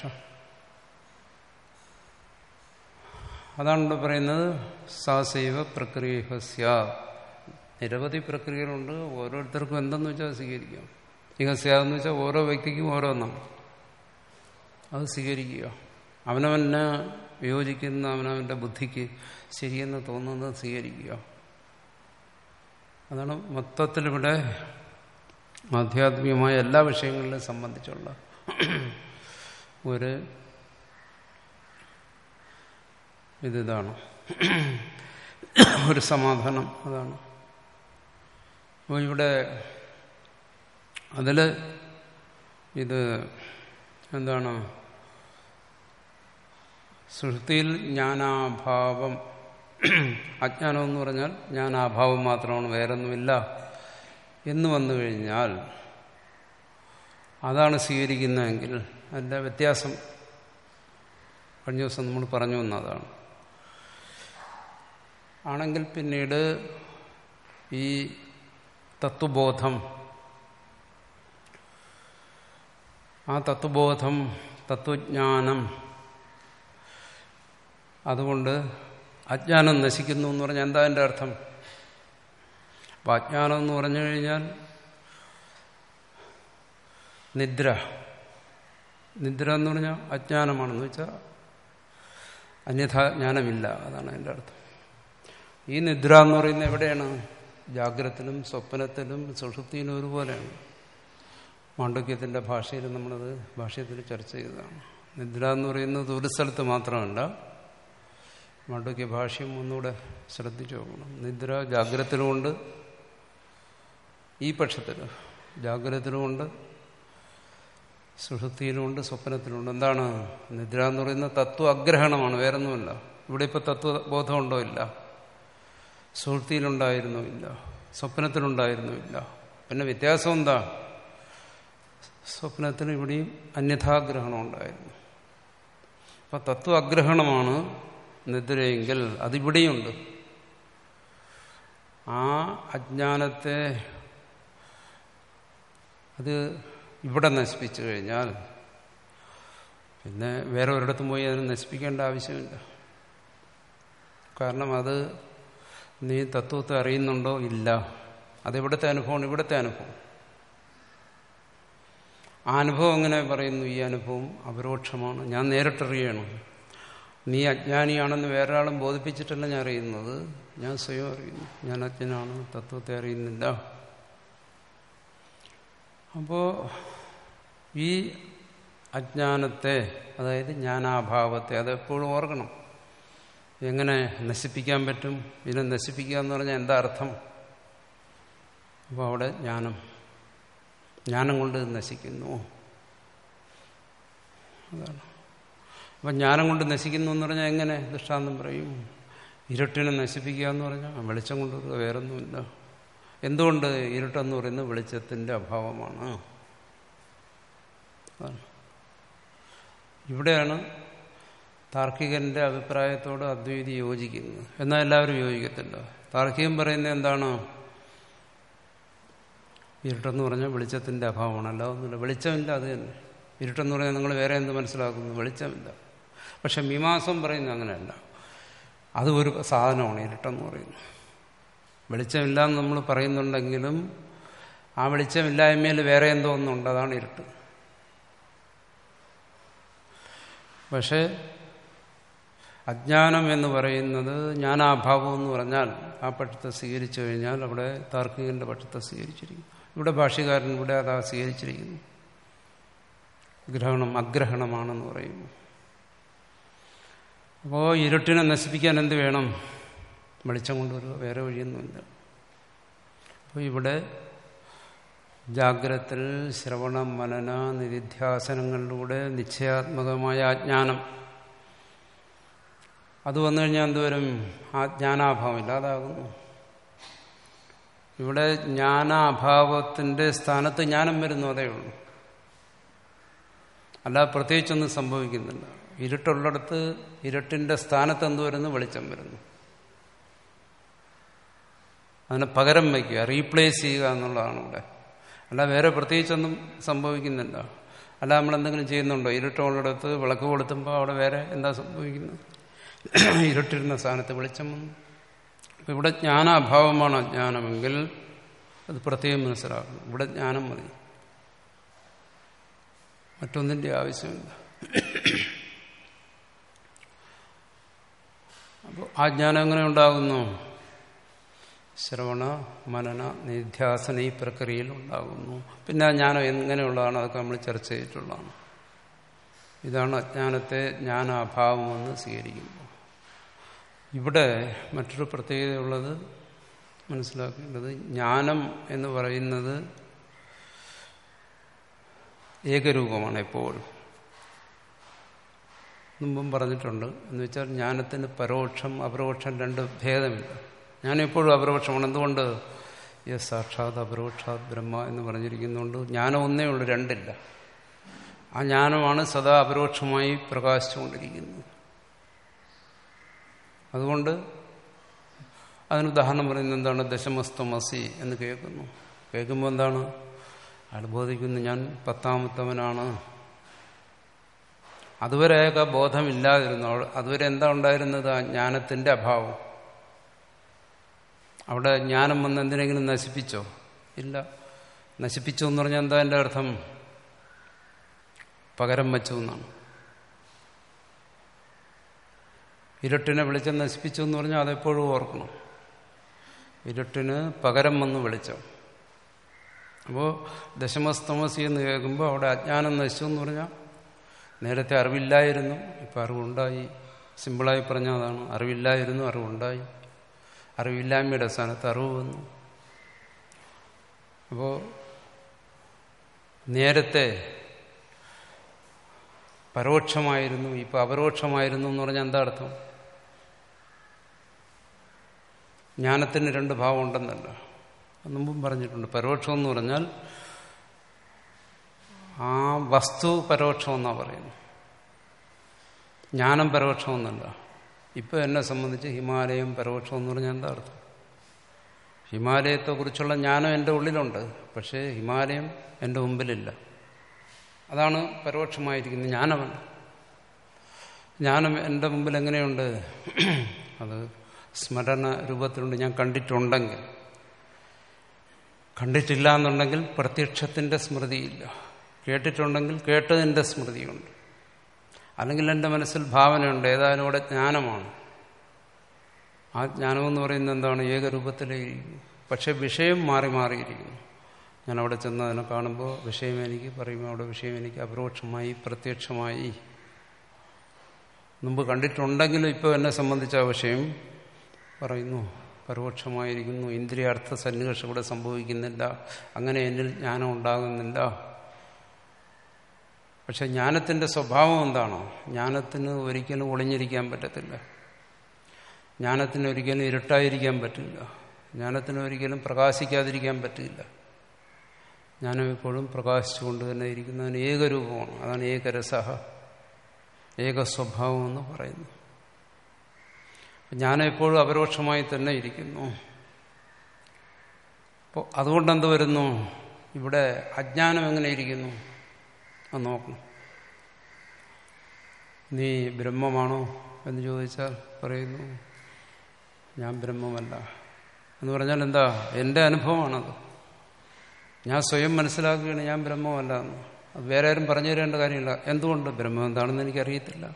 അതാണ് ഇവിടെ പറയുന്നത് സാസൈവ പ്രക്രിയ സ്യാ. നിരവധി പ്രക്രിയകളുണ്ട്, ഓരോരുത്തർക്കും എന്തെന്ന് വെച്ചാൽ സ്വീകരിക്കാം. ഇഹ സ്യാന്ന് വെച്ചാൽ ഓരോ വ്യക്തിക്കും ഓരോന്നാണ്, അത് സ്വീകരിക്കുക. അവനവന് യോജിക്കുന്ന, അവനവൻ്റെ ബുദ്ധിക്ക് ശരിയെന്ന് തോന്നുന്നത് സ്വീകരിക്കുക. അതാണ് മൊത്തത്തിലിവിടെ ആധ്യാത്മികമായ എല്ലാ വിഷയങ്ങളിലും സംബന്ധിച്ചുള്ള ഒരു ഇതാണ്, ഒരു സമാധാനം. അതാണ് അപ്പോൾ ഇവിടെ അതിൽ ഇത് എന്താണ്? സൃഷ്ടിയിൽ ജ്ഞാനാഭാവം, അജ്ഞാനം എന്ന് പറഞ്ഞാൽ ജ്ഞാനാഭാവം മാത്രമാണ്, വേറൊന്നുമില്ല എന്ന് വന്നു കഴിഞ്ഞാൽ അതാണ് സ്വീകരിക്കുന്നതെങ്കിൽ അതിൻ്റെ വ്യത്യാസം കഴിഞ്ഞ ദിവസം നമ്മൾ പറഞ്ഞു വന്നതാണ്. ആണെങ്കിൽ പിന്നീട് ഈ തത്വബോധം, ആ തത്വബോധം, തത്വജ്ഞാനം, അതുകൊണ്ട് അജ്ഞാനം നശിക്കുന്നു എന്ന് പറഞ്ഞാൽ എന്താ എൻ്റെ അർത്ഥം? അപ്പം അജ്ഞാനം എന്ന് പറഞ്ഞു കഴിഞ്ഞാൽ നിദ്ര. നിദ്ര എന്ന് പറഞ്ഞാൽ അജ്ഞാനമാണെന്ന് വെച്ചാൽ അന്യഥാ ജ്ഞാനമില്ല, അതാണ് എൻ്റെ അർത്ഥം. ഈ നിദ്ര എന്ന് പറയുന്നത് എവിടെയാണ്? ജാഗ്രതത്തിലും സ്വപ്നത്തിലും സുഷുപ്തിയിലും ഒരുപോലെയാണ്. മാണ്ഡവ്യത്തിൻ്റെ ഭാഷയിൽ നമ്മളത് ഭാഷയത്തിൽ ചർച്ച ചെയ്തതാണ്. നിദ്ര എന്ന് പറയുന്നത് ഒരു സ്ഥലത്ത് മാത്രമല്ല, മാണ്ഡവ്യ ഭാഷ്യം ഒന്നുകൂടെ ശ്രദ്ധിച്ചു നോക്കണം. നിദ്ര ജാഗ്രതത്തിലുമുണ്ട്, ഈ പക്ഷത്തിൽ ജാഗ്രതത്തിലുമുണ്ട്, സുഷുപ്തിയിലുമുണ്ട്, സ്വപ്നത്തിലുമുണ്ട്. എന്താണ് നിദ്ര എന്ന് പറയുന്നത്? തത്വ അഗ്രഹണമാണ്, വേറൊന്നുമില്ല. ഇവിടെ ഇപ്പോൾ തത്വബോധമുണ്ടോ? ഇല്ല. സുഷുപ്തിയിലുണ്ടായിരുന്നോ? ഇല്ല. സ്വപ്നത്തിലുണ്ടായിരുന്നോ? ഇല്ല. പിന്നെ വ്യത്യാസം എന്താ? സ്വപ്നത്തിന് ഇവിടെയും അന്യഥാഗ്രഹണം ഉണ്ടായിരുന്നു. അപ്പം തത്വ അഗ്രഹണമാണ് നിദ്രയെങ്കിൽ അതിവിടെയുണ്ട്. ആ അജ്ഞാനത്തെ അത് ഇവിടെ നശിപ്പിച്ചു കഴിഞ്ഞാൽ പിന്നെ വേറെ ഒരിടത്തും പോയി അതിനെ നശിപ്പിക്കേണ്ട ആവശ്യമില്ല. കാരണം അത് നീ തത്വത്തെ അറിയുന്നുണ്ടോ? ഇല്ല. അതെവിടുത്തെ അനുഭവമാണ്? ഇവിടുത്തെ അനുഭവം. ആ അനുഭവം എങ്ങനെ പറയുന്നു? ഈ അനുഭവം അപരോക്ഷമാണ്, ഞാൻ നേരിട്ടറിയണം. നീ അജ്ഞാനിയാണെന്ന് വേറൊരാളും ബോധിപ്പിച്ചിട്ടല്ല ഞാൻ അറിയുന്നത്, ഞാൻ സ്വയം അറിയുന്നു. ഞാൻ അജ്ഞനാണ്, തത്വത്തെ അറിയുന്നില്ല. അപ്പോൾ ഈ അജ്ഞാനത്തെ, അതായത് ജ്ഞാനാഭാവത്തെ, അതെപ്പോഴും ഓർക്കണം. എങ്ങനെ നശിപ്പിക്കാൻ പറ്റും? ഇതിനെ നശിപ്പിക്കുക എന്ന് പറഞ്ഞാൽ എന്താ അർത്ഥം? അപ്പോൾ അവിടെ ജ്ഞാനം, ജ്ഞാനം കൊണ്ട് നശിക്കുന്നു, അതാണ്. അപ്പം ജ്ഞാനം കൊണ്ട് നശിക്കുന്നു എന്ന് പറഞ്ഞാൽ എങ്ങനെ? ദൃഷ്ടാന്തം പറയും. ഇരുട്ടിനെ നശിപ്പിക്കുക എന്ന് പറഞ്ഞാൽ വെളിച്ചം കൊണ്ടുവരിക, വേറൊന്നുമില്ല. എന്തുകൊണ്ട്? ഇരുട്ടെന്ന് പറയുന്നത് വെളിച്ചത്തിൻ്റെ അഭാവമാണ്. ഇവിടെയാണ് താർക്കികന്റെ അഭിപ്രായത്തോട് അദ്വൈതി യോജിക്കുന്നത്. എന്നാൽ എല്ലാവരും യോജിക്കത്തില്ല. താർക്കികൻ പറയുന്നത് എന്താണ്? ഇരുട്ടെന്ന് പറഞ്ഞാൽ വെളിച്ചത്തിൻ്റെ അഭാവമാണ്, അല്ല ഒന്നുമില്ല. വെളിച്ചമില്ല, അത് തന്നെ. ഇരുട്ടെന്ന് പറഞ്ഞാൽ നിങ്ങൾ വേറെ എന്ത് മനസ്സിലാക്കുന്നു? വെളിച്ചമില്ല. പക്ഷെ മീമാംസം പറയുന്നത് അങ്ങനെയല്ല, അത് ഒരു സാധനമാണ് ഇരുട്ടെന്ന് പറയുന്നത്. വെളിച്ചമില്ല എന്ന് നമ്മൾ പറയുന്നുണ്ടെങ്കിലും ആ വെളിച്ചമില്ലായ്മയിൽ വേറെ എന്തോ ഒന്നുണ്ട്, അതാണ് ഇരുട്ട്. പക്ഷേ അജ്ഞാനം എന്ന് പറയുന്നത് ജ്ഞാനാഭാവം എന്ന് പറഞ്ഞാൽ ആ പക്ഷത്തെ സ്വീകരിച്ചു കഴിഞ്ഞാൽ അവിടെ താർക്കികന്റെ പക്ഷത്തെ സ്വീകരിച്ചിരിക്കുന്നു. ഇവിടെ ഭാഷ്യകാരൻ ഇവിടെ അതാ സ്വീകരിച്ചിരിക്കുന്നു. ഗ്രഹണം അഗ്രഹണമാണെന്ന് പറയുന്നു. അപ്പോൾ ഇരുട്ടിനെ നശിപ്പിക്കാൻ എന്ത് വേണം? വെളിച്ചം കൊണ്ടുവരിക, വേറെ വഴിയൊന്നുമില്ല. അപ്പോൾ ഇവിടെ ജാഗ്രത്തിൽ ശ്രവണ മനന നിധിധ്യാസനങ്ങളിലൂടെ നിശ്ചയാത്മകമായ അജ്ഞാനം അത് വന്നു കഴിഞ്ഞാൽ എന്തുവരും? ആ ജ്ഞാനാഭാവം ഇല്ലാതാകുന്നു. ഇവിടെ ജ്ഞാനാഭാവത്തിന്റെ സ്ഥാനത്ത് ജ്ഞാനം വരുന്നു, അതേ ഉള്ളൂ. അല്ലാതെ പ്രത്യേകിച്ചൊന്നും സംഭവിക്കുന്നില്ല. ഇരുട്ടുള്ളിടത്ത് ഇരുട്ടിന്റെ സ്ഥാനത്ത് എന്ത് വരുന്നു? വെളിച്ചം വരുന്നു. അതിനെ പകരം വയ്ക്കുക, റീപ്ലേസ് ചെയ്യുക എന്നുള്ളതാണ് ഇവിടെ. അല്ല വേറെ പ്രത്യേകിച്ചൊന്നും സംഭവിക്കുന്നില്ല. അല്ല നമ്മളെന്തെങ്കിലും ചെയ്യുന്നുണ്ടോ? ഇരുട്ടുള്ളിടത്ത് വിളക്ക് കൊളുത്തുമ്പോൾ അവിടെ വേറെ എന്താ സംഭവിക്കുന്നത്? ഇരുട്ടിരുന്ന സ്ഥാനത്ത് വെളിച്ചം വന്നു. അപ്പം ഇവിടെ ജ്ഞാനാഭാവമാണ് അജ്ഞാനമെങ്കിൽ അത് പ്രത്യേകം മനസ്സിലാക്കണം. ഇവിടെ ജ്ഞാനം മതി, മറ്റൊന്നിൻ്റെ ആവശ്യമില്ല. അപ്പോൾ ആ ജ്ഞാനം എങ്ങനെ ഉണ്ടാകുന്നു? ശ്രവണ മനന നിധ്യാസന ഈ പ്രക്രിയയിൽ ഉണ്ടാകുന്നു. പിന്നെ ആ ജ്ഞാനം എങ്ങനെയുള്ളതാണ്? അതൊക്കെ നമ്മൾ ചർച്ച ചെയ്തിട്ടുള്ളതാണ്. ഇതാണ് അജ്ഞാനത്തെ ജ്ഞാനാഭാവമെന്ന് സ്വീകരിക്കുമ്പോൾ. ഇവിടെ മറ്റൊരു പ്രത്യേകതയുള്ളത് മനസ്സിലാക്കേണ്ടത്, ജ്ഞാനം എന്ന് പറയുന്നത് ഏകരൂപമാണ് എപ്പോഴും. മുമ്പും പറഞ്ഞിട്ടുണ്ട്. എന്ന് വെച്ചാൽ ജ്ഞാനത്തിന് പരോക്ഷം അപരോക്ഷം രണ്ട് ഭേദമില്ല. ഞാൻ എപ്പോഴും അപരോക്ഷമാണ്. എന്തുകൊണ്ട്? യസ് സാക്ഷാത് അപരോക്ഷാത് ബ്രഹ്മ എന്ന് പറഞ്ഞിരിക്കുന്നുണ്ട്. ജ്ഞാനം ഒന്നേ ഉള്ളൂ, രണ്ടില്ല. ആ ജ്ഞാനമാണ് സദാ അപരോക്ഷമായി പ്രകാശിച്ചുകൊണ്ടിരിക്കുന്നത്. അതുകൊണ്ട് അതിന് ഉദാഹരണം പറയുന്നത് എന്താണ്? ദശമസ്തമസി എന്ന് കേൾക്കുന്നു. കേൾക്കുമ്പോൾ എന്താണ്? അയാൾ ബോധിക്കുന്നു ഞാൻ പത്താമത്തവനാണ്. അതുവരെയൊക്കെ ബോധമില്ലാതിരുന്നു. അതുവരെ എന്താ ഉണ്ടായിരുന്നത്? ആ ജ്ഞാനത്തിന്റെ അഭാവം. അവിടെ ജ്ഞാനം വന്ന് എന്തിനെങ്കിലും നശിപ്പിച്ചോ? ഇല്ല. നശിപ്പിച്ചു എന്ന് പറഞ്ഞാൽ എന്താ എൻ്റെ അർത്ഥം? പകരം വച്ചു എന്നാണ്. ഇരുട്ടിനെ വെളിച്ചം നശിപ്പിച്ചു എന്ന് പറഞ്ഞാൽ അതെപ്പോഴും ഓർക്കണം. ഇരുട്ടിന് പകരം വന്ന് വെളിച്ചം. അപ്പോൾ ദശമസ്തമസി എന്ന് കേൾക്കുമ്പോൾ അവിടെ അജ്ഞാനം നശിച്ചു എന്ന് പറഞ്ഞാൽ നേരത്തെ അറിവില്ലായിരുന്നു, ഇപ്പം അറിവുണ്ടായി. സിമ്പിളായി പറഞ്ഞാൽ അതാണ്. അറിവില്ലായിരുന്നു, അറിവുണ്ടായി. അറിവില്ലായ്മയുടെ സ്ഥാനത്ത് അറിവ് വന്നു. അപ്പോൾ നേരത്തെ പരോക്ഷമായിരുന്നു, ഇപ്പം അപരോക്ഷമായിരുന്നു എന്ന് പറഞ്ഞാൽ എന്താ അർത്ഥം? ജ്ഞാനത്തിന് രണ്ട് ഭാവം ഉണ്ടെന്നല്ല, മുമ്പും പറഞ്ഞിട്ടുണ്ട്. പരോക്ഷം എന്ന് പറഞ്ഞാൽ ആ വസ്തു പരോക്ഷമെന്നാണ് പറയുന്നത്. ജ്ഞാനം പരോക്ഷമെന്നല്ല. ഇപ്പം എന്നെ സംബന്ധിച്ച് ഹിമാലയം പരോക്ഷം എന്ന് പറഞ്ഞാൽ എന്താ അർത്ഥം? ഹിമാലയത്തെക്കുറിച്ചുള്ള ജ്ഞാനം എൻ്റെ ഉള്ളിലുണ്ട്, പക്ഷേ ഹിമാലയം എൻ്റെ മുമ്പിലില്ല. അതാണ് പരോക്ഷമായിരിക്കുന്നത്. ജ്ഞാനമല്ല. ജ്ഞാനം എൻ്റെ മുമ്പിൽ എങ്ങനെയുണ്ട്? അത് സ്മരണ രൂപത്തിലുണ്ട്. ഞാൻ കണ്ടിട്ടുണ്ടെങ്കിൽ. കണ്ടിട്ടില്ല എന്നുണ്ടെങ്കിൽ പ്രത്യക്ഷത്തിൻ്റെ സ്മൃതിയില്ല. കേട്ടിട്ടുണ്ടെങ്കിൽ കേട്ടതിൻ്റെ സ്മൃതിയുണ്ട്. അല്ലെങ്കിൽ എൻ്റെ മനസ്സിൽ ഭാവനയുണ്ട്. ഏതായാലും ഇവിടെ ജ്ഞാനമാണ്. ആ ജ്ഞാനമെന്ന് പറയുന്നത് എന്താണ്? ഏകരൂപത്തിലേയിരിക്കുന്നു. പക്ഷെ വിഷയം മാറി മാറിയിരിക്കുന്നു. ഞാൻ അവിടെ ചെന്ന് അതിനെ കാണുമ്പോൾ വിഷയം എനിക്ക് പറയുമ്പോൾ അവിടെ വിഷയം എനിക്ക് അപരോക്ഷമായി പ്രത്യക്ഷമായി. മുമ്പ് കണ്ടിട്ടുണ്ടെങ്കിലും ഇപ്പോൾ എന്നെ സംബന്ധിച്ച ആ വിഷയം പറയുന്നു പരോക്ഷമായിരിക്കുന്നു. ഇന്ദ്രിയാർത്ഥ സന്നിവേഷം ഇവിടെ സംഭവിക്കുന്നില്ല. അങ്ങനെ എന്നിൽ ജ്ഞാനം ഉണ്ടാകുന്നില്ല. പക്ഷെ ജ്ഞാനത്തിൻ്റെ സ്വഭാവം എന്താണോ? ജ്ഞാനത്തിന് ഒരിക്കലും ഒളിഞ്ഞിരിക്കാൻ പറ്റത്തില്ല. ജ്ഞാനത്തിന് ഒരിക്കലും ഇരുട്ടായിരിക്കാൻ പറ്റില്ല. ജ്ഞാനത്തിന് ഒരിക്കലും പ്രകാശിക്കാതിരിക്കാൻ പറ്റില്ല. ജ്ഞാനം എപ്പോഴും പ്രകാശിച്ചുകൊണ്ട് തന്നെ ഇരിക്കുന്നതിന് ഏകരൂപമാണ്. അതാണ് ഏകരസഹ, ഏകസ്വഭാവം എന്ന് പറയുന്നു. ജ്ഞാനം എപ്പോഴും അപരോക്ഷമായി തന്നെ ഇരിക്കുന്നു. അപ്പോൾ അതുകൊണ്ടെന്ത് വരുന്നു? ഇവിടെ അജ്ഞാനം എങ്ങനെ ഇരിക്കുന്നു അത് നോക്കണം. നീ ബ്രഹ്മമാണോ എന്ന് ചോദിച്ചാൽ പറയുന്നു ഞാൻ ബ്രഹ്മമല്ല എന്ന് പറഞ്ഞാൽ എന്താ? എൻ്റെ അനുഭവമാണത്. ഞാൻ സ്വയം മനസ്സിലാക്കുകയാണ് ഞാൻ ബ്രഹ്മമല്ല എന്ന്. അത് വേറെ ആരും പറഞ്ഞു തരേണ്ട കാര്യമില്ല. എന്തുകൊണ്ട്? ബ്രഹ്മം എന്താണെന്ന് എനിക്കറിയത്തില്ല.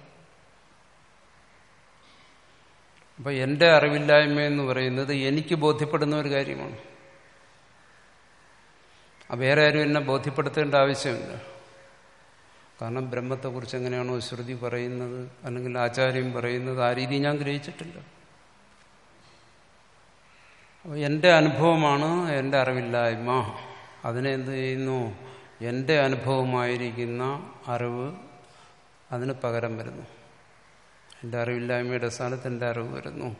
അപ്പം എൻ്റെ അറിവില്ലായ്മ എന്ന് പറയുന്നത് എനിക്ക് ബോധ്യപ്പെടുന്ന ഒരു കാര്യമാണ്. വേറെ ആരും എന്നെ ബോധ്യപ്പെടുത്തേണ്ട ആവശ്യമില്ല. കാരണം ബ്രഹ്മത്തെക്കുറിച്ച് എങ്ങനെയാണോ ശ്രുതി പറയുന്നത് അല്ലെങ്കിൽ ആചാര്യം പറയുന്നത് ആ രീതി ഞാൻ ഗ്രഹിച്ചിട്ടില്ല. അപ്പോൾ എൻ്റെ അനുഭവമാണ് എൻ്റെ അറിവില്ലായ്മ അതിനെ എന്ത് ചെയ്യുന്നു? എൻ്റെ അനുഭവമായിരിക്കുന്ന അറിവ് അതിന് പകരം വരുന്നു. എൻ്റെ അറിവില്ലായ്മയുടെ സ്ഥാനത്ത് എൻ്റെ അറിവ് വരുന്നു.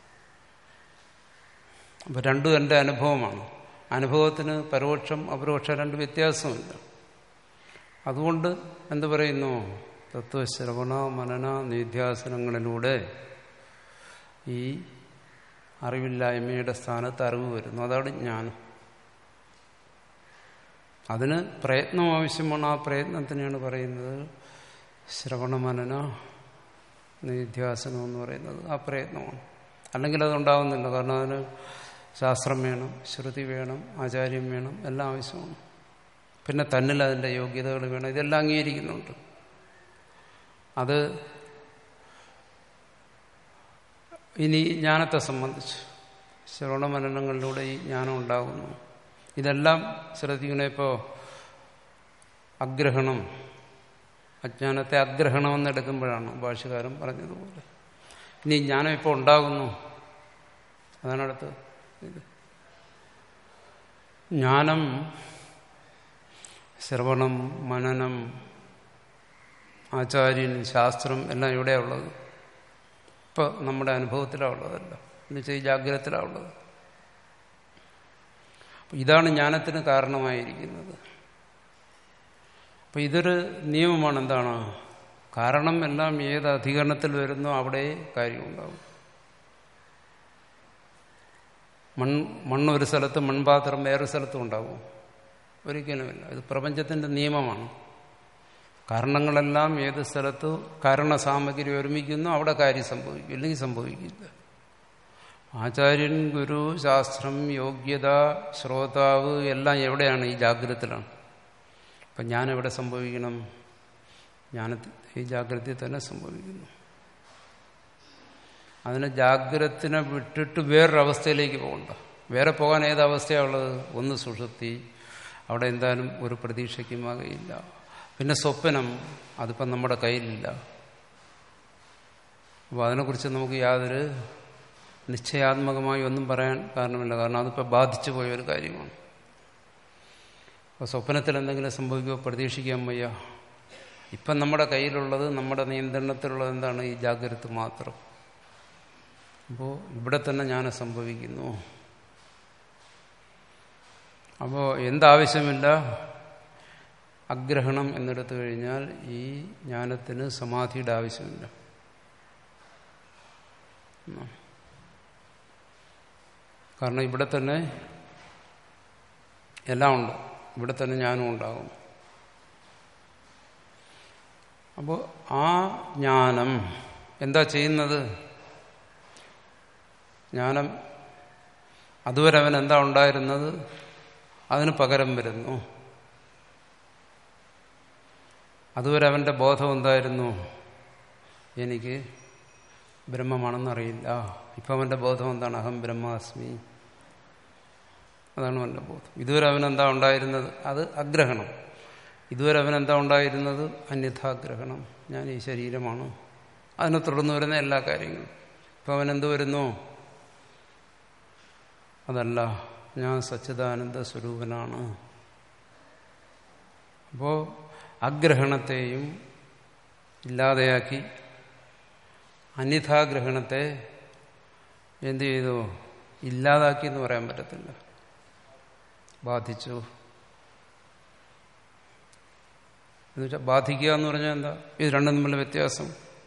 അപ്പം രണ്ടും എൻ്റെ അനുഭവമാണ്. അനുഭവത്തിന് പരോക്ഷം അപരോക്ഷം രണ്ട് വ്യത്യാസമില്ല. അതുകൊണ്ട് എന്ത് പറയുന്നു? തത്വശ്രവണ മനന നിധ്യാസനങ്ങളിലൂടെ ഈ അറിവില്ലായ്മയുടെ സ്ഥാനത്ത് അറിവ് വരുന്നു. അതാണ് ജ്ഞാനം. അതിന് പ്രയത്നം ആവശ്യമാണ്. ആ പ്രയത്നത്തിനെയാണ് പറയുന്നത് ശ്രവണമനന നിധ്യാസനം എന്ന് പറയുന്നത്. ആ പ്രയത്നമാണ്. അല്ലെങ്കിൽ അതുണ്ടാവുന്നില്ല. കാരണം അതിന് ശാസ്ത്രം വേണം, ശ്രുതി വേണം, ആചാര്യം വേണം, എല്ലാം ആവശ്യമാണ്. പിന്നെ തന്നിൽ അതിൻ്റെ യോഗ്യതകൾ വേണം. ഇതെല്ലാം അംഗീകരിക്കുന്നുണ്ട്. അത് ഇനി ജ്ഞാനത്തെ സംബന്ധിച്ച് ശ്രവണമനനങ്ങളിലൂടെ ഈ ജ്ഞാനം ഉണ്ടാകുന്നു. ഇതെല്ലാം ശ്രദ്ധിക്കണേ. ഇപ്പോൾ അഗ്രഹണം, അജ്ഞാനത്തെ അഗ്രഹണമെന്ന് എടുക്കുമ്പോഴാണ് ഭാഷ്യകാരൻ പറഞ്ഞതുപോലെ. ഇനി ജ്ഞാനം ഇപ്പോൾ ഉണ്ടാകുന്നു. അതാണ് അടുത്ത് ഇത്. ജ്ഞാനം, ശ്രവണം, മനനം, ആചാര്യൻ, ശാസ്ത്രം എല്ലാം എവിടെയാണ് ഉള്ളത്? ഇപ്പം നമ്മുടെ അനുഭവത്തിലാണ് ഉള്ളതല്ല, എന്നുവെച്ചാൽ ഈ ജാഗ്രതത്തിലാണ് ഉള്ളത്. അപ്പം ഇതാണ് ജ്ഞാനത്തിന് കാരണമായിരിക്കുന്നത്. അപ്പം ഇതൊരു നിയമമാണ്. എന്താണ്? കാരണം എല്ലാം ഏത് അധികരണത്തിൽ വരുന്നോ അവിടെ കാര്യമുണ്ടാകും. മൺ മണ്ണൊരു സ്ഥലത്ത് മൺപാത്രം വേറൊരു സ്ഥലത്തും ഉണ്ടാകും? ഒരിക്കലുമില്ല. ഇത് പ്രപഞ്ചത്തിൻ്റെ നിയമമാണ്. കാരണങ്ങളെല്ലാം ഏത് സ്ഥലത്ത് കാരണസാമഗ്രി ഒരുമിക്കുന്നു അവിടെ കാര്യം സംഭവിക്കും, ഇല്ലെങ്കിൽ സംഭവിക്കില്ല. ആചാര്യൻ, ഗുരു, ശാസ്ത്രം, യോഗ്യത, ശ്രോതാവ് എല്ലാം എവിടെയാണ്? ഈ ജാഗ്രതത്തിലാണ്. അപ്പം ഞാൻ എവിടെ സംഭവിക്കണം? ഞാൻ ഈ ജാഗ്രതയിൽ തന്നെ സംഭവിക്കുന്നു. അതിന് ജാഗ്രതത്തിനെ വിട്ടിട്ട് വേറൊരവസ്ഥയിലേക്ക് പോകണ്ട. വേറെ പോകാൻ ഏതവസ്ഥയാണുള്ളത്? ഒന്ന് സുഷുപ്തി, അവിടെ എന്തായാലും ഒരു പ്രതീക്ഷയ്ക്കും വകയില്ല. പിന്നെ സ്വപ്നം, അതിപ്പം നമ്മുടെ കയ്യിലില്ല. അപ്പോൾ അതിനെക്കുറിച്ച് നമുക്ക് യാതൊരു നിശ്ചയാത്മകമായി ഒന്നും പറയാൻ കാരണമില്ല. കാരണം അതിപ്പോൾ ബാധിച്ചു പോയൊരു കാര്യമാണ്. അപ്പോൾ സ്വപ്നത്തിൽ എന്തെങ്കിലും സംഭവിക്കുമോ പ്രതീക്ഷിക്കാൻ വയ്യ. ഇപ്പം നമ്മുടെ കയ്യിലുള്ളത്, നമ്മുടെ നിയന്ത്രണത്തിലുള്ളത് എന്താണ്? ഈ ജാഗ്രത മാത്രം. അപ്പോൾ ഇവിടെ തന്നെ ജ്ഞാനം സംഭവിക്കുന്നു. അപ്പോൾ എന്താവശ്യമില്ല? അഗ്രഹണം എന്നെടുത്തു കഴിഞ്ഞാൽ ഈ ജ്ഞാനത്തിന് സമാധിയുടെ ആവശ്യമില്ല. കാരണം ഇവിടെ തന്നെ എല്ലാം ഉണ്ട്. ഇവിടെ തന്നെ ജ്ഞാനം ഉണ്ടാകും. അപ്പോൾ ആ ജ്ഞാനം എന്താ ചെയ്യുന്നത്? ജ്ഞാനം അതുവരെ അവൻ എന്താ ഉണ്ടായിരുന്നത്? അതിന് പകരം വരുന്നു. അതുവരെ അവൻ്റെ ബോധം എന്തായിരുന്നു? എനിക്ക് ബ്രഹ്മമാണെന്നറിയില്ല. ഇപ്പം അവൻ്റെ ബോധം എന്താണ്? അഹം ബ്രഹ്മാസ്മി. അതാണ് അവൻ്റെ ബോധം. ഇതുവരെ അവനെന്താ ഉണ്ടായിരുന്നത്? അത് അഗ്രഹണം. ഇതുവരെ അവനെന്താ ഉണ്ടായിരുന്നത്? അന്യഥാഗ്രഹണം. ഞാൻ ഈ ശരീരമാണ്. അതിനെ തുടർന്ന് വരുന്ന എല്ലാ കാര്യങ്ങളും. ഇപ്പം അവനെന്ത് വരുന്നു? അതല്ല, ഞാൻ സച്ചിദാനന്ദ സ്വരൂപനാണ്. അപ്പോൾ അഗ്രഹണത്തെയും ഇല്ലാതെയാക്കി അന്യഥാഗ്രഹണത്തെ എന്ത് ചെയ്തു? ഇല്ലാതാക്കി എന്ന് പറയാൻ പറ്റത്തില്ല. ബാധിച്ചു. എന്നുവെച്ചാൽ ബാധിക്കുക എന്ന് പറഞ്ഞാൽ എന്താ? ഇത് രണ്ടും തമ്മിലുള്ള വ്യത്യാസം.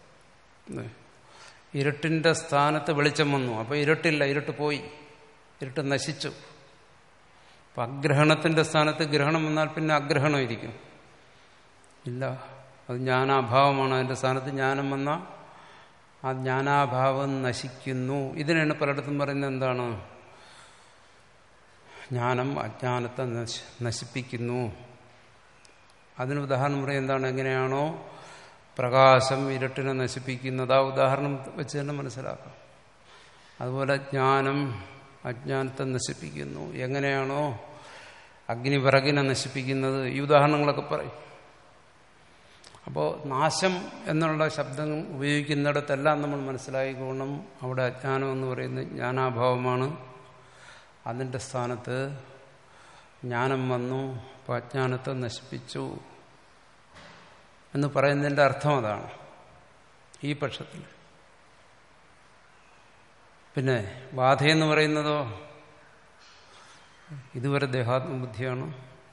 ഇരുട്ടിൻ്റെ സ്ഥാനത്ത് വെളിച്ചം വന്നു. അപ്പോൾ ഇരുട്ടില്ല, ഇരുട്ട് പോയി, ഇരുട്ട് നശിച്ചു. അപ്പം അഗ്രഹണത്തിൻ്റെ സ്ഥാനത്ത് ഗ്രഹണം വന്നാൽ പിന്നെ അഗ്രഹണം ഇരിക്കും ഇല്ല. അത് ജ്ഞാനാഭാവമാണ്. അതിൻ്റെ സ്ഥാനത്ത് ജ്ഞാനം വന്ന ആ ജ്ഞാനാഭാവം നശിക്കുന്നു. ഇതിനാണ് പലയിടത്തും പറയുന്നത് എന്താണ്? ജ്ഞാനം അജ്ഞാനത്തെ നശിപ്പിക്കുന്നു. അതിന് ഉദാഹരണം പറയും എന്താണ്? എങ്ങനെയാണോ പ്രകാശം ഇരുട്ടിനെ നശിപ്പിക്കുന്നത്, ആ ഉദാഹരണം വെച്ച് തന്നെ മനസ്സിലാക്കാം. അതുപോലെ ജ്ഞാനം അജ്ഞാനത്തെ നശിപ്പിക്കുന്നു. എങ്ങനെയാണോ അഗ്നി വിറകിനെ നശിപ്പിക്കുന്നത്, ഈ ഉദാഹരണങ്ങളൊക്കെ പറയും. അപ്പോൾ നാശം എന്നുള്ള ശബ്ദം ഉപയോഗിക്കുന്നിടത്തെല്ലാം നമ്മൾ മനസ്സിലായിക്കോണം അവിടെ അജ്ഞാനം എന്ന് പറയുന്നത് ജ്ഞാനാഭാവമാണ്. അതിൻ്റെ സ്ഥാനത്ത് ജ്ഞാനം വന്നു, അപ്പോൾ അജ്ഞാനത്തെ നശിപ്പിച്ചു എന്ന് പറയുന്നതിൻ്റെ അർത്ഥം അതാണ് ഈ പക്ഷത്തിൽ. പിന്നെ ബാധയെന്ന് പറയുന്നതോ ഇതുവരെ ദേഹാത്മബുദ്ധിയാണ്.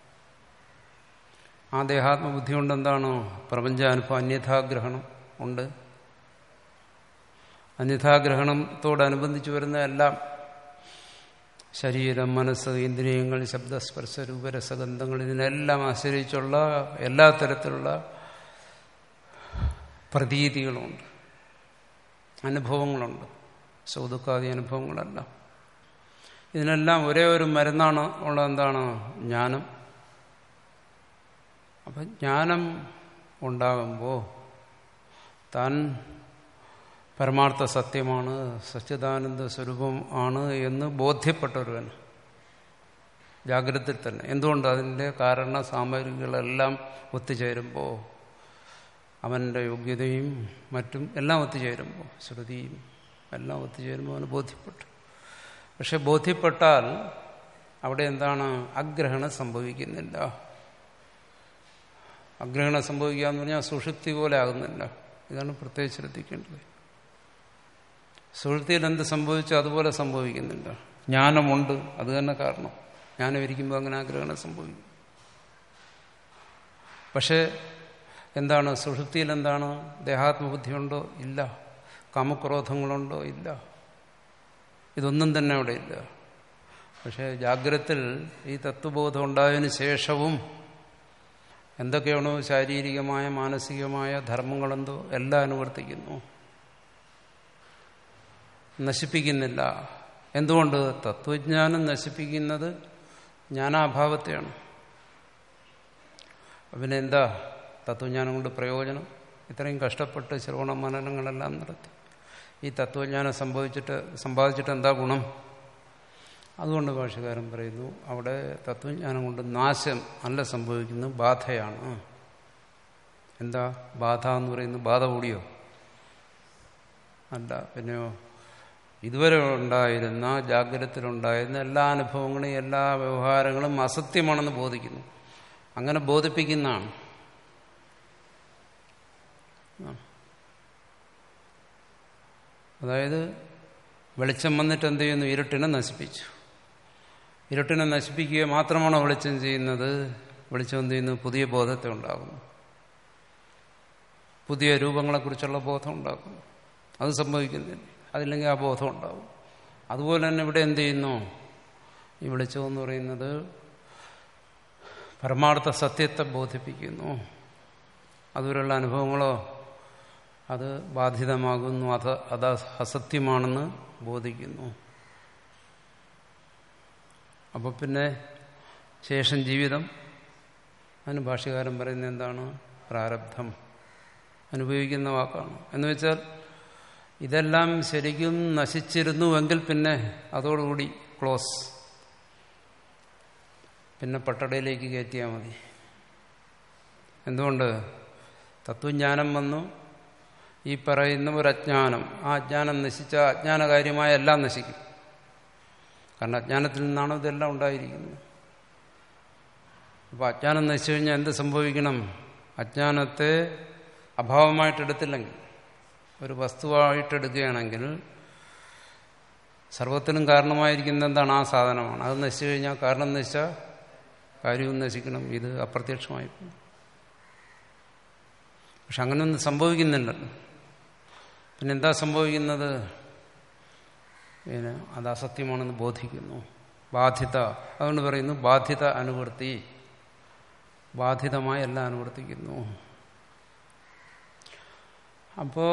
ആ ദേഹാത്മബുദ്ധി കൊണ്ട് എന്താണ്? പ്രപഞ്ചാനുഭവം, അന്യഥാഗ്രഹണം ഉണ്ട്. അന്യഥാഗ്രഹണത്തോടനുബന്ധിച്ച് വരുന്ന എല്ലാം ശരീരം, മനസ്സ്, ഇന്ദ്രിയങ്ങൾ, ശബ്ദസ്പർശ രൂപരസഗന്ധങ്ങൾ, ഇതിനെല്ലാം ആശ്രയിച്ചുള്ള എല്ലാ തരത്തിലുള്ള പ്രതീതികളുണ്ട്, അനുഭവങ്ങളുണ്ട്, സൗദുഃഖാദി അനുഭവങ്ങളെല്ലാം. ഇതിനെല്ലാം ഒരേ ഒരു മരുന്നാണ് ഉള്ളത്, എന്താണ്? ജ്ഞാനം. അപ്പം ജ്ഞാനം ഉണ്ടാകുമ്പോൾ താൻ പരമാർത്ഥ സത്യമാണ്, സച്ചിദാനന്ദ സ്വരൂപം ആണ് എന്ന് ബോധ്യപ്പെട്ടൊരുവൻ ജാഗ്രതയിൽ തന്നെ. എന്തുകൊണ്ട്? അതിൻ്റെ കാരണ സാമഗ്രികളെല്ലാം ഒത്തുചേരുമ്പോൾ, അവൻ്റെ യോഗ്യതയും മറ്റും എല്ലാം ഒത്തുചേരുമ്പോൾ, ശ്രുതിയും എല്ലാം ഒത്തുചേരുമ്പോൾ അവന് ബോധ്യപ്പെട്ടു. പക്ഷെ ബോധ്യപ്പെട്ടാൽ അവിടെ എന്താണ്? അഗ്രഹണം സംഭവിക്കുന്നില്ല. അഗ്രഹണം സംഭവിക്കുക എന്ന് പറഞ്ഞാൽ സുഷുപ്തി പോലെ ആകുന്നില്ല. ഇതാണ് പ്രത്യേകിച്ച് ശ്രദ്ധിക്കേണ്ടത്. സുഷുപ്തിയിൽ എന്ത് സംഭവിച്ചോ അതുപോലെ സംഭവിക്കുന്നില്ല. ജ്ഞാനമുണ്ട്, അത് തന്നെ കാരണം. ജ്ഞാനം ഇരിക്കുമ്പോൾ അങ്ങനെ ആഗ്രഹണം സംഭവിക്കും. പക്ഷേ എന്താണ്? സുഷുപ്തിയിൽ എന്താണ്? ദേഹാത്മബുദ്ധിയുണ്ടോ? ഇല്ല. കാമക്രോധങ്ങളുണ്ടോ? ഇല്ല. ഇതൊന്നും തന്നെ അവിടെ ഇല്ല. പക്ഷേ ജാഗ്രതത്തിൽ ഈ തത്വബോധം ഉണ്ടായതിനു ശേഷവും എന്തൊക്കെയാണോ ശാരീരികമായ മാനസികമായ ധർമ്മങ്ങളെന്തോ എല്ലാം അനുവർത്തിക്കുന്നു, നശിപ്പിക്കുന്നില്ല. എന്തുകൊണ്ട്? തത്വജ്ഞാനം നശിപ്പിക്കുന്നത് ജ്ഞാനാഭാവത്തെയാണ്. പിന്നെ എന്താ തത്വജ്ഞാനം കൊണ്ട് പ്രയോജനം? ഇത്രയും കഷ്ടപ്പെട്ട് ശ്രവണ മനനങ്ങളെല്ലാം നടത്തി ഈ തത്വജ്ഞാനം സംഭവിച്ചിട്ട് സമ്പാദിച്ചിട്ട് എന്താ ഗുണം? അതുകൊണ്ട് ഭാഷകാരൻ പറയുന്നു, അവിടെ തത്വജ്ഞാനം കൊണ്ട് നാശം അല്ല സംഭവിക്കുന്നത്, ബാധയാണ്. എന്താ ബാധ എന്ന് പറയുന്നത്? ബാധ കൂടിയോ? അല്ല. പിന്നെയോ? ഇതുവരെ ഉണ്ടായിരുന്ന ജാഗ്രതത്തിലുണ്ടായിരുന്ന എല്ലാ അനുഭവങ്ങളും എല്ലാ വ്യവഹാരങ്ങളും അസത്യമാണെന്ന് ബോധിക്കുന്നു. അങ്ങനെ ബോധിപ്പിക്കുന്നതാണ്. അതായത് വെളിച്ചം വന്നിട്ട് എന്ത് ചെയ്യുന്നു? ഇരുട്ടിനെ നശിപ്പിച്ചു. ഇരുട്ടിനെ നശിപ്പിക്കുക മാത്രമാണോ വെളിച്ചം ചെയ്യുന്നത്? വെളിച്ചം എന്ത് ചെയ്യുന്നു? പുതിയ ബോധത്തെ ഉണ്ടാകുന്നു, പുതിയ രൂപങ്ങളെക്കുറിച്ചുള്ള ബോധം ഉണ്ടാക്കുന്നു. അത് സംഭവിക്കുന്നില്ല. അതില്ലെങ്കിൽ ആ ബോധം ഉണ്ടാവും. അതുപോലെ തന്നെ ഇവിടെ എന്ത് ചെയ്യുന്നു? ഈ വെളിച്ചം എന്ന് പറയുന്നത് പരമാർത്ഥ സത്യത്തെ ബോധിപ്പിക്കുന്നു. അതുവരെയുള്ള അനുഭവങ്ങളോ അത് ബാധിതമാകുന്നു, അത് അത് അസത്യമാണെന്ന് ബോധിക്കുന്നു. അപ്പോൾ പിന്നെ ശേഷം ജീവിതം, അതിന് ഭാഷ്യകാരൻ പറയുന്നത് എന്താണ്? പ്രാരബ്ധം. അനുഭവിക്കുന്ന വാക്കാണ്. എന്ന് വെച്ചാൽ ഇതെല്ലാം ശരിക്കും നശിച്ചിരുന്നുവെങ്കിൽ പിന്നെ അതോടുകൂടി ക്ലോസ്. പിന്നെ പട്ടടയിലേക്ക് കയറ്റിയാൽ മതി. എന്തുകൊണ്ട്? തത്വജ്ഞാനം വന്നു, ഈ പറയുന്ന ഒരു അജ്ഞാനം, ആ അജ്ഞാനം നശിച്ച അജ്ഞാനകാര്യമായ എല്ലാം നശിക്കും. കാരണം അജ്ഞാനത്തിൽ നിന്നാണ് ഇതെല്ലാം ഉണ്ടായിരിക്കുന്നത്. അപ്പോൾ അജ്ഞാനം നശിച്ചു കഴിഞ്ഞാൽ എന്ത് സംഭവിക്കണം? അജ്ഞാനത്തെ അഭാവമായിട്ടെടുത്തില്ലെങ്കിൽ, ഒരു വസ്തുവായിട്ടെടുക്കുകയാണെങ്കിൽ സർവത്തിനും കാരണമായിരിക്കുന്നത് എന്താണ്? ആ സാധനമാണ്. അത് നശിച്ചു കഴിഞ്ഞാൽ കാരണം നശിച്ചാൽ കാര്യവും നശിക്കണം. ഇത് അപ്രത്യക്ഷമായി പോകും. പക്ഷെ അങ്ങനെയൊന്നും സംഭവിക്കുന്നില്ലല്ലോ. പിന്നെന്താ സംഭവിക്കുന്നത്? പിന്നെ അത് അസത്യമാണെന്ന് ബോധിക്കുന്നു. ബാധ്യത. അതുകൊണ്ട് പറയുന്നു ബാധ്യത അനുവർത്തി. ബാധിതമായി എല്ലാം അനുവർത്തിക്കുന്നു. അപ്പോ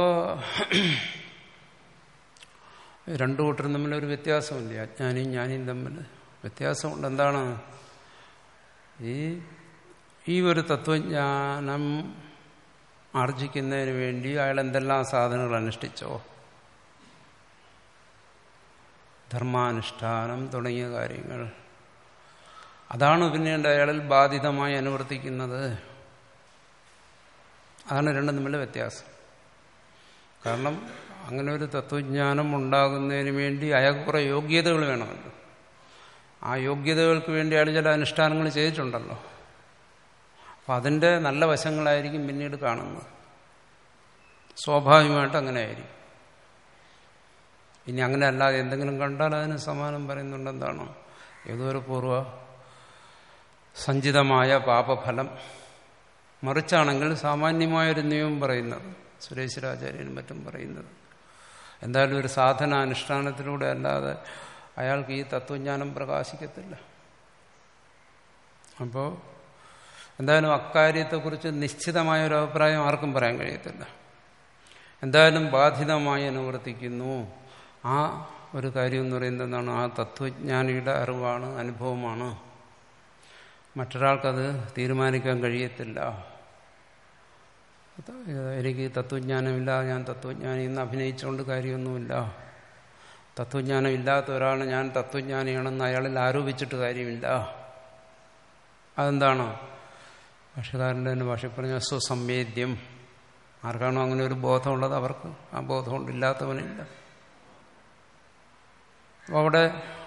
രണ്ടു കൂട്ടരും തമ്മിലൊരു വ്യത്യാസമില്ല. അജ്ഞാനിയും ജ്ഞാനിയും തമ്മിൽ വ്യത്യാസമുണ്ട്. എന്താണ്? ഈ ഈ ഒരു തത്വജ്ഞാനം ആർജിക്കുന്നതിന് വേണ്ടി അയാൾ എന്തെല്ലാം സാധനങ്ങൾ അനുഷ്ഠിച്ചോ, ധർമാനുഷ്ഠാനം തുടങ്ങിയ കാര്യങ്ങൾ, അതാണ് പിന്നീട് അയാളിൽ ബാധിതമായി അനുവർത്തിക്കുന്നത്. അതാണ് രണ്ടും തമ്മിലുള്ള വ്യത്യാസം. കാരണം അങ്ങനെ ഒരു തത്വജ്ഞാനം ഉണ്ടാകുന്നതിന് വേണ്ടി അയാൾക്ക് കുറേ യോഗ്യതകൾ വേണമല്ലോ. ആ യോഗ്യതകൾക്ക് വേണ്ടി അയാൾ ചില അനുഷ്ഠാനങ്ങൾ ചെയ്തിട്ടുണ്ടല്ലോ. അപ്പം അതിൻ്റെ നല്ല വശങ്ങളായിരിക്കും പിന്നീട് കാണുന്നത്. സ്വാഭാവികമായിട്ട് അങ്ങനെ ആയിരിക്കും. ഇനി അങ്ങനെ അല്ലാതെ എന്തെങ്കിലും കണ്ടാൽ അതിന് സമാനം പറയുന്നുണ്ട്. എന്താണോ ഏതോ ഒരു പൂർവ്വ സഞ്ചിതമായ പാപഫലം. മറിച്ചാണെങ്കിൽ സാമാന്യമായൊരു നിയമം പറയുന്നത്, സുരേശ്വരാചാര്യനും മറ്റും പറയുന്നത്, എന്തായാലും ഒരു സാധന അനുഷ്ഠാനത്തിലൂടെ അല്ലാതെ അയാൾക്ക് ഈ തത്വജ്ഞാനം പ്രകാശിക്കത്തില്ല. അപ്പോൾ എന്തായാലും അക്കാര്യത്തെക്കുറിച്ച് നിശ്ചിതമായ ഒരു അഭിപ്രായം ആർക്കും പറയാൻ കഴിയത്തില്ല. എന്തായാലും ബാധിതമായി അനുവർത്തിക്കുന്നു. ആ ഒരു കാര്യം എന്ന് പറയുന്നത് എന്താണ്? ആ തത്വജ്ഞാനിയുടെ അറിവാണ്, അനുഭവമാണ്. മറ്റൊരാൾക്കത് തീരുമാനിക്കാൻ കഴിയത്തില്ല. എനിക്ക് തത്വജ്ഞാനമില്ല, ഞാൻ തത്വജ്ഞാനി എന്ന് അഭിനയിച്ചുകൊണ്ട് കാര്യമൊന്നുമില്ല. തത്വജ്ഞാനം ഇല്ലാത്ത ഒരാൾ ഞാൻ തത്വജ്ഞാനിയാണെന്ന് അയാളിൽ ആരോപിച്ചിട്ട് കാര്യമില്ല. അതെന്താണ്? ഭാഷകാരൻ്റെ തന്നെ ഭാഷ പറഞ്ഞ സ്വസംവേദ്യം. ആർക്കാണോ അങ്ങനെ ഒരു ബോധമുള്ളത് അവർക്ക് ആ ബോധമുണ്ട്, ഇല്ലാത്തവനില്ല. അപ്പോൾ അവിടെ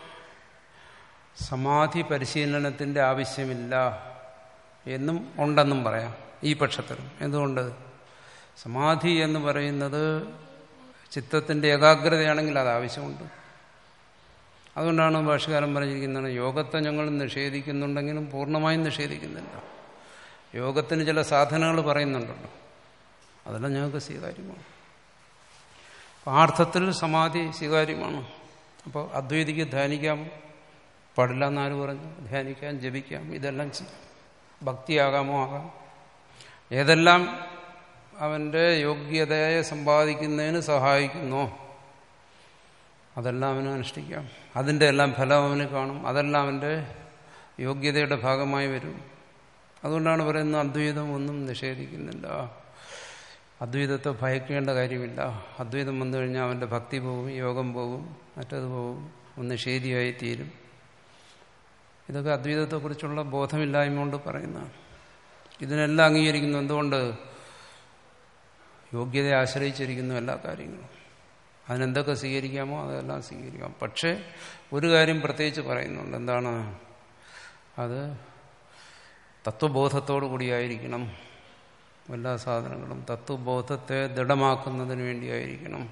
സമാധി പരിശീലനത്തിൻ്റെ ആവശ്യമില്ല എന്നും ഉണ്ടെന്നും പറയാം ഈ പക്ഷത്തിലും. എന്തുകൊണ്ട്? സമാധി എന്ന് പറയുന്നത് ചിത്തത്തിൻ്റെ ഏകാഗ്രതയാണെങ്കിൽ അത് ആവശ്യമുണ്ട്. അതുകൊണ്ടാണ് ഭാഷകാരൻ പറഞ്ഞിരിക്കുന്നത് യോഗത്തെ ഞങ്ങൾ നിഷേധിക്കുന്നുണ്ടെങ്കിലും പൂർണ്ണമായും നിഷേധിക്കുന്നില്ല. യോഗത്തിന് ചില സാധനങ്ങൾ പറയുന്നുണ്ടല്ലോ, അതെല്ലാം ഞങ്ങൾക്ക് സ്വീകാര്യമാണ്. ആ അർത്ഥത്തിൽ സമാധി സ്വീകാര്യമാണ്. അപ്പോൾ അദ്വൈതിക്ക് ധ്യാനിക്കാം പാടില്ല എന്നാര് പറഞ്ഞു? ധ്യാനിക്കാം, ജപിക്കാം, ഇതെല്ലാം ചെയ്യാം. ഭക്തിയാകാമോ ആകാം. ഏതെല്ലാം അവൻ്റെ യോഗ്യതയെ സമ്പാദിക്കുന്നതിന് സഹായിക്കുന്നോ അതെല്ലാം അവന് അനുഷ്ഠിക്കാം. അതിൻ്റെ എല്ലാം ഫലം അവന് കാണും. അതെല്ലാം അവൻ്റെ യോഗ്യതയുടെ ഭാഗമായി വരും. അതുകൊണ്ടാണ് പറയുന്നത് അദ്വൈതം ഒന്നും നിഷേധിക്കുന്നില്ല. അദ്വൈതത്തെ ഭയക്കേണ്ട കാര്യമില്ല. അദ്വൈതം വന്നു കഴിഞ്ഞാൽ അവൻ്റെ ഭക്തി പോകും, യോഗം പോകും, മറ്റത് പോകും, ഒന്ന് ശരിയായി തീരും. ഇതൊക്കെ അദ്വൈതത്തെക്കുറിച്ചുള്ള ബോധമില്ലായ്മ കൊണ്ട് പറയുന്നതാണ്. ഇതിനെല്ലാം അംഗീകരിക്കുന്നു. എന്തുകൊണ്ട്? യോഗ്യതയെ ആശ്രയിച്ചിരിക്കുന്നു എല്ലാ കാര്യങ്ങളും. അതിനെന്തൊക്കെ സ്വീകരിക്കാമോ അതെല്ലാം സ്വീകരിക്കാം. പക്ഷേ ഒരു കാര്യം പ്രത്യേകിച്ച് പറയുന്നുണ്ട്. എന്താണ്? അത് തത്വബോധത്തോടു കൂടിയായിരിക്കണം. എല്ലാ സാധനങ്ങളും തത്വബോധത്തെ ദൃഢമാക്കുന്നതിന് വേണ്ടിയായിരിക്കണം.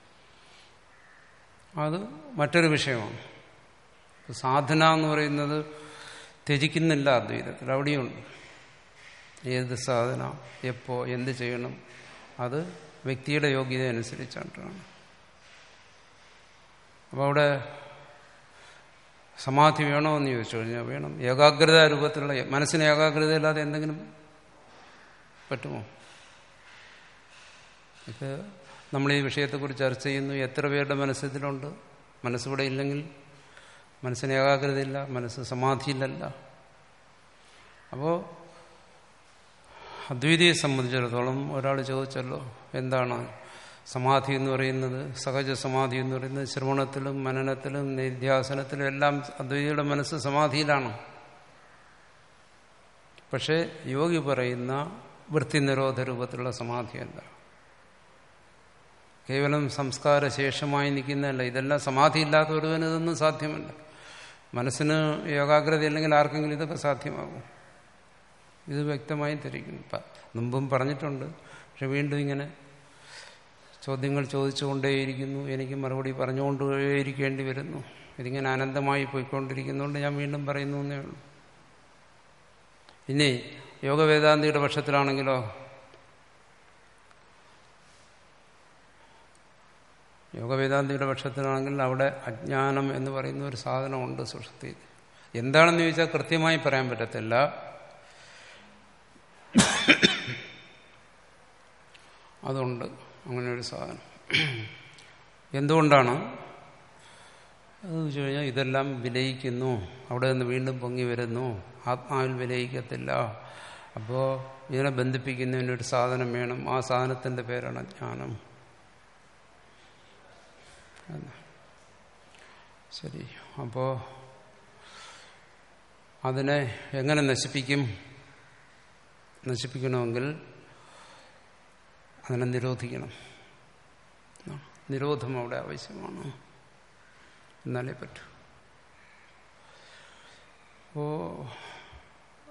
അത് മറ്റൊരു വിഷയമാണ്. സാധന എന്ന് പറയുന്നത് ത്യജിക്കുന്നില്ല അദ്വൈതത്തിൽ, അവിടെയുണ്ട്. ഏത് സാധന, എപ്പോ, എന്ത് ചെയ്യണം, അത് വ്യക്തിയുടെ യോഗ്യത അനുസരിച്ചാണ്. അപ്പോൾ അവിടെ സമാധി വേണോ എന്ന് ചോദിച്ചു കഴിഞ്ഞാൽ വേണം. ഏകാഗ്രത രൂപത്തിലുള്ള മനസ്സിന് ഏകാഗ്രതയില്ലാതെ എന്തെങ്കിലും പറ്റുമോ? ഇത് നമ്മൾ ഈ വിഷയത്തെക്കുറിച്ച് ചർച്ച ചെയ്യുന്നു. എത്ര പേരുടെ മനസ്സിലുണ്ട്? മനസ്സിവിടെ ഇല്ലെങ്കിൽ മനസ്സിന് ഏകാഗ്രതയില്ല, മനസ്സ് സമാധിയിലല്ല. അപ്പോൾ അദ്വൈതിയെ സംബന്ധിച്ചിടത്തോളം ഒരാൾ ചോദിച്ചല്ലോ എന്താണ് സമാധി എന്ന് പറയുന്നത്? സഹജ സമാധി എന്ന് പറയുന്നത് ശ്രവണത്തിലും മനനത്തിലും നിധ്യാസനത്തിലും എല്ലാം അദ്വൈതിയുടെ മനസ്സ് സമാധിയിലാണ്. പക്ഷേ യോഗി പറയുന്ന വൃത്തി നിരോധ രൂപത്തിലുള്ള സമാധിയല്ല, കേവലം സംസ്കാരശേഷമായി നിൽക്കുന്നതല്ല. ഇതെല്ലാം സമാധിയില്ലാത്ത ഒരുവന് ഇതൊന്നും സാധ്യമല്ല. മനസ്സിന് ഏകാഗ്രത ഇല്ലെങ്കിൽ ആർക്കെങ്കിലും ഇതൊക്കെ സാധ്യമാകും. ഇത് വ്യക്തമായി ധരിക്കുന്നു. മുമ്പും പറഞ്ഞിട്ടുണ്ട്. പക്ഷെ വീണ്ടും ഇങ്ങനെ ചോദ്യങ്ങൾ ചോദിച്ചുകൊണ്ടേയിരിക്കുന്നു, എനിക്ക് മറുപടി പറഞ്ഞുകൊണ്ടേയിരിക്കേണ്ടി വരുന്നു. ഇതിങ്ങനെ അനന്തമായി പോയിക്കൊണ്ടിരിക്കുന്നതുകൊണ്ട് ഞാൻ വീണ്ടും പറയുന്നു എന്നേ ഉള്ളൂ. ഇനി യോഗവേദാന്തിയുടെ പക്ഷത്തിലാണെങ്കിലോ യോഗവേദാന്തിയുടെ പക്ഷത്തിലാണെങ്കിൽ അവിടെ അജ്ഞാനം എന്ന് പറയുന്ന ഒരു സാധനമുണ്ട് സുഷുപ്തിയിൽ. എന്താണെന്ന് ചോദിച്ചാൽ കൃത്യമായി പറയാൻ പറ്റത്തില്ല. അതുണ്ട് അങ്ങനെ ഒരു സാധനം. എന്തുകൊണ്ടാണ് അത് വെച്ച് കഴിഞ്ഞാൽ ഇതെല്ലാം വിലയിക്കുന്നു, അവിടെ നിന്ന് വീണ്ടും പൊങ്ങി വരുന്നു, ആത്മാവിൽ വിലയിക്കത്തില്ല. അപ്പോൾ ഇതിനെ ബന്ധിപ്പിക്കുന്നതിനൊരു സാധനം വേണം. ആ സാധനത്തിൻ്റെ പേരാണ് ജ്ഞാനം. ശരി, അപ്പോൾ അതിനെ എങ്ങനെ നശിപ്പിക്കും? നശിപ്പിക്കണമെങ്കിൽ അതിനെ നിരോധിക്കണം. നിരോധം അവിടെ ആവശ്യമാണ്, എന്നാലേ പറ്റൂ.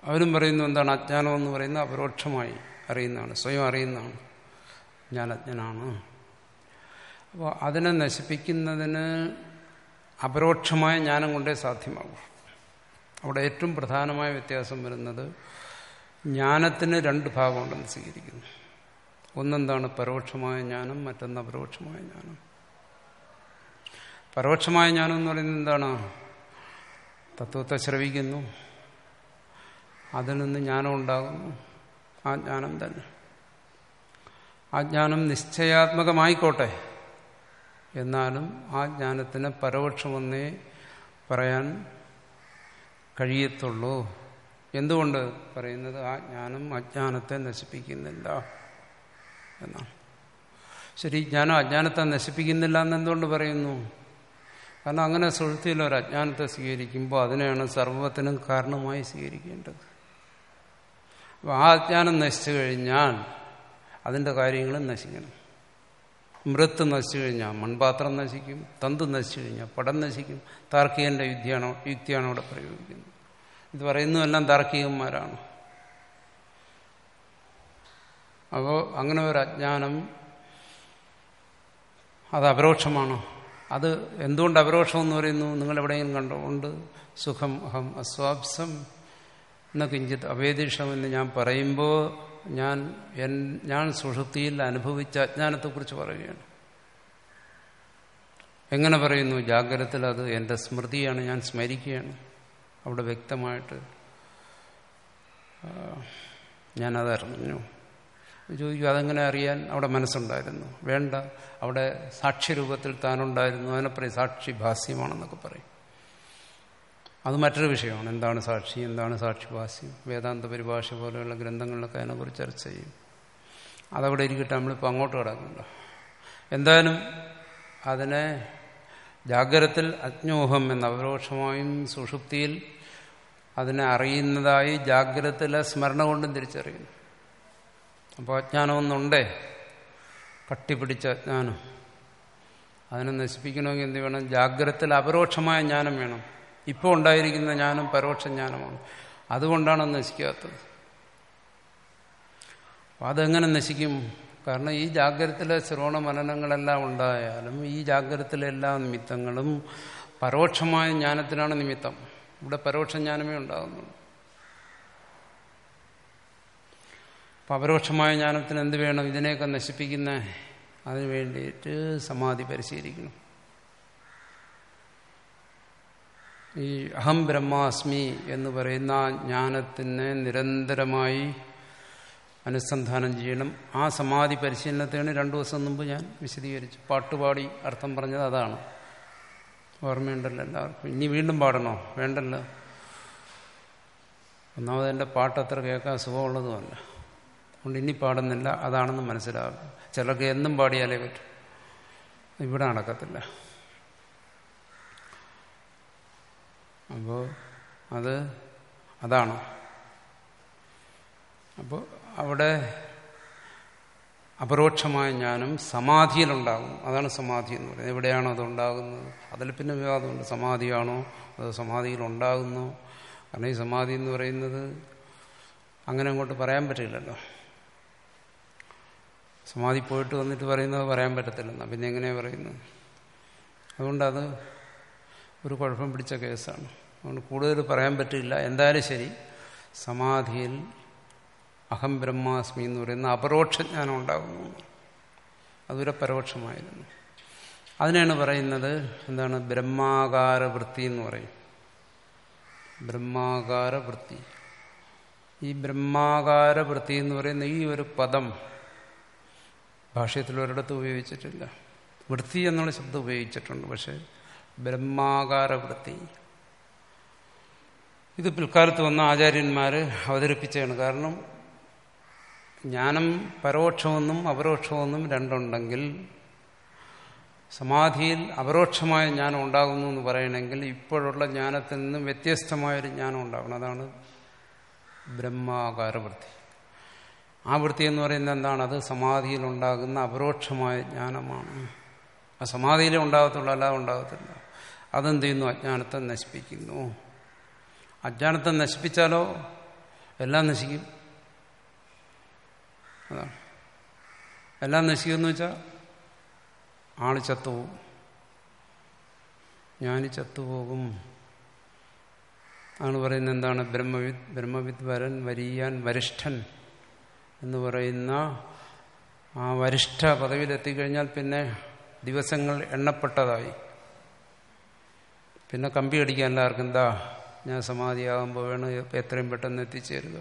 അവരും പറയുന്നു എന്താണ് അജ്ഞാനം എന്ന് പറയുന്നത് അപരോക്ഷമായി അറിയുന്നതാണ്, സ്വയം അറിയുന്നതാണ്, ഞാൻ അജ്ഞനാണ്. അപ്പോൾ അതിനെ നശിപ്പിക്കുന്നതിന് അപരോക്ഷമായ ജ്ഞാനം കൊണ്ടേ സാധ്യമാകും. അവിടെ ഏറ്റവും പ്രധാനമായ വ്യത്യാസം വരുന്നത് ജ്ഞാനത്തിന് രണ്ട് ഭാഗമുണ്ടെന്ന് സ്വീകരിക്കുന്നു. ഒന്നെന്താണ് പരോക്ഷമായ ജ്ഞാനം, മറ്റൊന്ന് അപരോക്ഷമായ ജ്ഞാനം. പരോക്ഷമായ ജ്ഞാനം എന്ന് പറയുന്നത് എന്താണ്? തത്വത്തെ ശ്രവിക്കുന്നു, അതിൽ നിന്ന് ജ്ഞാനം ഉണ്ടാകുന്നു, ആ ജ്ഞാനം തന്നെ. ആ ജ്ഞാനം നിശ്ചയാത്മകമായിക്കോട്ടെ, എന്നാലും ആ ജ്ഞാനത്തിന് പരോക്ഷമെന്നേ പറയാൻ കഴിയത്തുള്ളൂ. എന്തുകൊണ്ട് പറയുന്നത്? ആ ജ്ഞാനം അജ്ഞാനത്തെ നശിപ്പിക്കുന്നില്ല എന്നാണ്. ശരി, ജ്ഞാനം അജ്ഞാനത്തെ നശിപ്പിക്കുന്നില്ല എന്നെന്തുകൊണ്ട് പറയുന്നു? കാരണം അങ്ങനെ സുഷുപ്തിയിൽ ഒരു അജ്ഞാനത്തെ സ്വീകരിക്കുമ്പോൾ അതിനെയാണ് സർവ്വത്തിനും കാരണമായി സ്വീകരിക്കേണ്ടത്. അപ്പോൾ ആ അജ്ഞാനം നശിച്ചു കഴിഞ്ഞാൽ അതിൻ്റെ കാര്യങ്ങളും നശിക്കണം. മൃത്ത് നശിച്ചു കഴിഞ്ഞാൽ മൺപാത്രം നശിക്കും, തന്തു നശിച്ചു കഴിഞ്ഞാൽ പടം നശിക്കും. താർക്കികന്റെ യുക്തിയാണോ യുക്തിയാണ് അവിടെ പ്രയോഗിക്കുന്നത്. ഇത് പറയുന്നതെല്ലാം താർക്കികന്മാരാണ്. അപ്പോൾ അങ്ങനെ ഒരു അജ്ഞാനം അത് അപരോക്ഷമാണ്. അത് എന്തുകൊണ്ട് അപരോക്ഷം എന്ന് പറയുന്നു? നിങ്ങൾ എവിടെയെങ്കിലും കണ്ടോ? ഉണ്ട്. സുഖം അഹം അസ്വാപ്സം എന്ന കിഞ്ചിത് അവേദിഷമെന്ന് ഞാൻ പറയുമ്പോൾ ഞാൻ ഞാൻ സുഷുപ്തിയിൽ അനുഭവിച്ച അജ്ഞാനത്തെക്കുറിച്ച് പറയുകയാണ്. എങ്ങനെ പറയുന്നു? ജാഗ്രതത്തിൽ അത് എൻ്റെ സ്മൃതിയാണ്, ഞാൻ സ്മരിക്കുകയാണ്. അവിടെ വ്യക്തമായിട്ട് ഞാനതറിഞ്ഞു. ചോദിക്കും അതെങ്ങനെ അറിയാൻ? അവിടെ മനസ്സുണ്ടായിരുന്നു. വേണ്ട, അവിടെ സാക്ഷ്യരൂപത്തിൽ താനുണ്ടായിരുന്നു. അതിനെ പറയും സാക്ഷി ഭാസ്യമാണെന്നൊക്കെ പറയും. അത് മറ്റൊരു വിഷയമാണ്. എന്താണ് സാക്ഷി, എന്താണ് സാക്ഷിഭാസ്യം? വേദാന്ത പരിഭാഷ പോലെയുള്ള ഗ്രന്ഥങ്ങളിലൊക്കെ അതിനെക്കുറിച്ച് ചർച്ച ചെയ്യും. അതവിടെ ഇരിക്കട്ടെ, നമ്മളിപ്പോൾ അങ്ങോട്ട് കിടക്കണ്ട. എന്തായാലും അതിനെ ജാഗ്രതത്തിൽ അജ്ഞോഹം എന്ന അപരോക്ഷമായും സുഷുപ്തിയിൽ അതിനെ അറിയുന്നതായി ജാഗ്രതത്തിലെ സ്മരണ കൊണ്ടും തിരിച്ചറിയുന്നു. അപ്പോൾ അജ്ഞാനമൊന്നുണ്ടേ, കട്ടിപ്പിടിച്ച അജ്ഞാനം. അതിനെ നശിപ്പിക്കണമെങ്കിൽ എന്ത് വേണം? ജാഗ്രതത്തിൽ അപരോക്ഷമായ ജ്ഞാനം വേണം. ഇപ്പോൾ ഉണ്ടായിരിക്കുന്ന ജ്ഞാനം പരോക്ഷ ജ്ഞാനമാണ്. അതുകൊണ്ടാണ് നശിക്കാത്തത്. അപ്പം അതെങ്ങനെ നശിക്കും? കാരണം ഈ ജാഗ്രതത്തിലെ ശ്രവണ മനനങ്ങളെല്ലാം ഉണ്ടായാലും ഈ ജാഗ്രതത്തിലെ എല്ലാ നിമിത്തങ്ങളും പരോക്ഷമായ ജ്ഞാനത്തിനാണ് നിമിത്തം. ഇവിടെ പരോക്ഷ ജ്ഞാനമേ ഉണ്ടാകുന്നുള്ളൂ. അപ്പം അപരോക്ഷമായ ജ്ഞാനത്തിന് എന്ത് വേണം? ഇതിനെയൊക്കെ നശിപ്പിക്കുന്ന അതിനു വേണ്ടിയിട്ട് സമാധി പരിശീലിക്കണം. ഈ അഹം ബ്രഹ്മാസ്മി എന്ന് പറയുന്ന ജ്ഞാനത്തിനെ നിരന്തരമായി അനുസന്ധാനം ചെയ്യണം. ആ സമാധി പരിശീലനത്തെയാണ് രണ്ടു ദിവസം മുമ്പ് ഞാൻ വിശദീകരിച്ചു. പാട്ടുപാടി അർത്ഥം പറഞ്ഞത് അതാണ്. ഓർമ്മയുണ്ടല്ലോ എല്ലാവർക്കും? ഇനി വീണ്ടും പാടണോ? വേണ്ടല്ലോ. ഒന്നാമത് എൻ്റെ പാട്ടത്ര കേൾക്കാൻ സുഖമുള്ളതുമല്ല, അതുകൊണ്ട് ഇനി പാടുന്നില്ല. അതാണെന്ന് മനസ്സിലാകും. ചിലർക്ക് എന്നും പാടിയാലേ പറ്റും. ഇവിടെ നടക്കത്തില്ല. അപ്പോൾ അത് അതാണ്. അപ്പോൾ അവിടെ അപരോക്ഷമായ ജ്ഞാനം സമാധിയിലുണ്ടാകും. അതാണ് സമാധി എന്ന് പറയുന്നത്. എവിടെയാണോ അതുണ്ടാകുന്നത്? അതിൽ പിന്നെ വിവാദമുണ്ട്. സമാധിയാണോ അതോ സമാധിയിലുണ്ടാകുന്നു? കാരണം ഈ സമാധി എന്ന് പറയുന്നത് അങ്ങനെ അങ്ങോട്ട് പറയാൻ പറ്റില്ലല്ലോ. സമാധി പോയിട്ട് വന്നിട്ട് പറയുന്നത് പറയാൻ പറ്റത്തില്ലെന്നാ. പിന്നെ എങ്ങനെയാണ് പറയുന്നത്? അതുകൊണ്ടത് ഒരു കുഴപ്പം പിടിച്ച കേസാണ്. അതുകൊണ്ട് കൂടുതൽ പറയാൻ പറ്റില്ല. എന്തായാലും ശരി, സമാധിയിൽ അഹം ബ്രഹ്മാസ്മി എന്ന് പറയുന്ന അപരോക്ഷജ്ഞാനം ഉണ്ടാകുന്നു. അതൊരു പരോക്ഷമായിരുന്നു. അതിനാണ് പറയുന്നത് എന്താണ്? ബ്രഹ്മാകാര വൃത്തി എന്ന് പറയും. ബ്രഹ്മാകാര വൃത്തി. ഈ ബ്രഹ്മാകാര വൃത്തി എന്ന് പറയുന്ന ഈ ഒരു പദം ഭാഷ്യത്തിൽ ഒരിടത്ത് ഉപയോഗിച്ചിട്ടില്ല. വൃത്തി എന്നുള്ള ശബ്ദം ഉപയോഗിച്ചിട്ടുണ്ട്, പക്ഷെ ബ്രഹ്മാകാര വൃത്തി ഇത് പിൽക്കാലത്ത് വന്ന ആചാര്യന്മാർ അവതരിപ്പിച്ചതാണ്. കാരണം ജ്ഞാനം പരോക്ഷമെന്നും അപരോക്ഷമെന്നും രണ്ടുണ്ടെങ്കിൽ സമാധിയിൽ അപരോക്ഷമായ ജ്ഞാനം ഉണ്ടാകുന്നു എന്ന് പറയണമെങ്കിൽ ഇപ്പോഴുള്ള ജ്ഞാനത്തിൽ നിന്നും വ്യത്യസ്തമായൊരു ജ്ഞാനം ഉണ്ടാകണം. അതാണ് ബ്രഹ്മാകാര വൃത്തി. ആ വൃത്തി എന്ന് പറയുന്നത് എന്താണ്? അത് സമാധിയിലുണ്ടാകുന്ന അപരോക്ഷമായ ജ്ഞാനമാണ്. ആ സമാധിയിലേ ഉണ്ടാകത്തുള്ളൂ, അല്ലാതെ ഉണ്ടാകത്തില്ല. അതെന്ത് ചെയ്യുന്നു? അജ്ഞാനത്തെ നശിപ്പിക്കുന്നു. അജ്ഞാനത്തെ നശിപ്പിച്ചാലോ എല്ലാം നശിക്കും. അതാണ്. എല്ലാം നശിക്കുമെന്ന് വെച്ചാൽ ആള് ചത്തുപോകും, ഞാൻ ചത്തുപോകും. ആണ് പറയുന്നത് എന്താണ്? ബ്രഹ്മവിദ് ബ്രഹ്മവിദ് വരൻ വരിയാൻ വരിഷ്ഠൻ എന്ന് പറയുന്ന ആ വരിഷ്ഠ പദവിയിലെത്തിക്കഴിഞ്ഞാൽ പിന്നെ ദിവസങ്ങൾ എണ്ണപ്പെട്ടതായി. പിന്നെ കമ്പി അടിക്കാൻ എല്ലാവർക്കും എന്താ, ഞാൻ സമാധിയാകുമ്പോൾ വേണം എത്രയും പെട്ടെന്ന് എത്തിച്ചേരുക.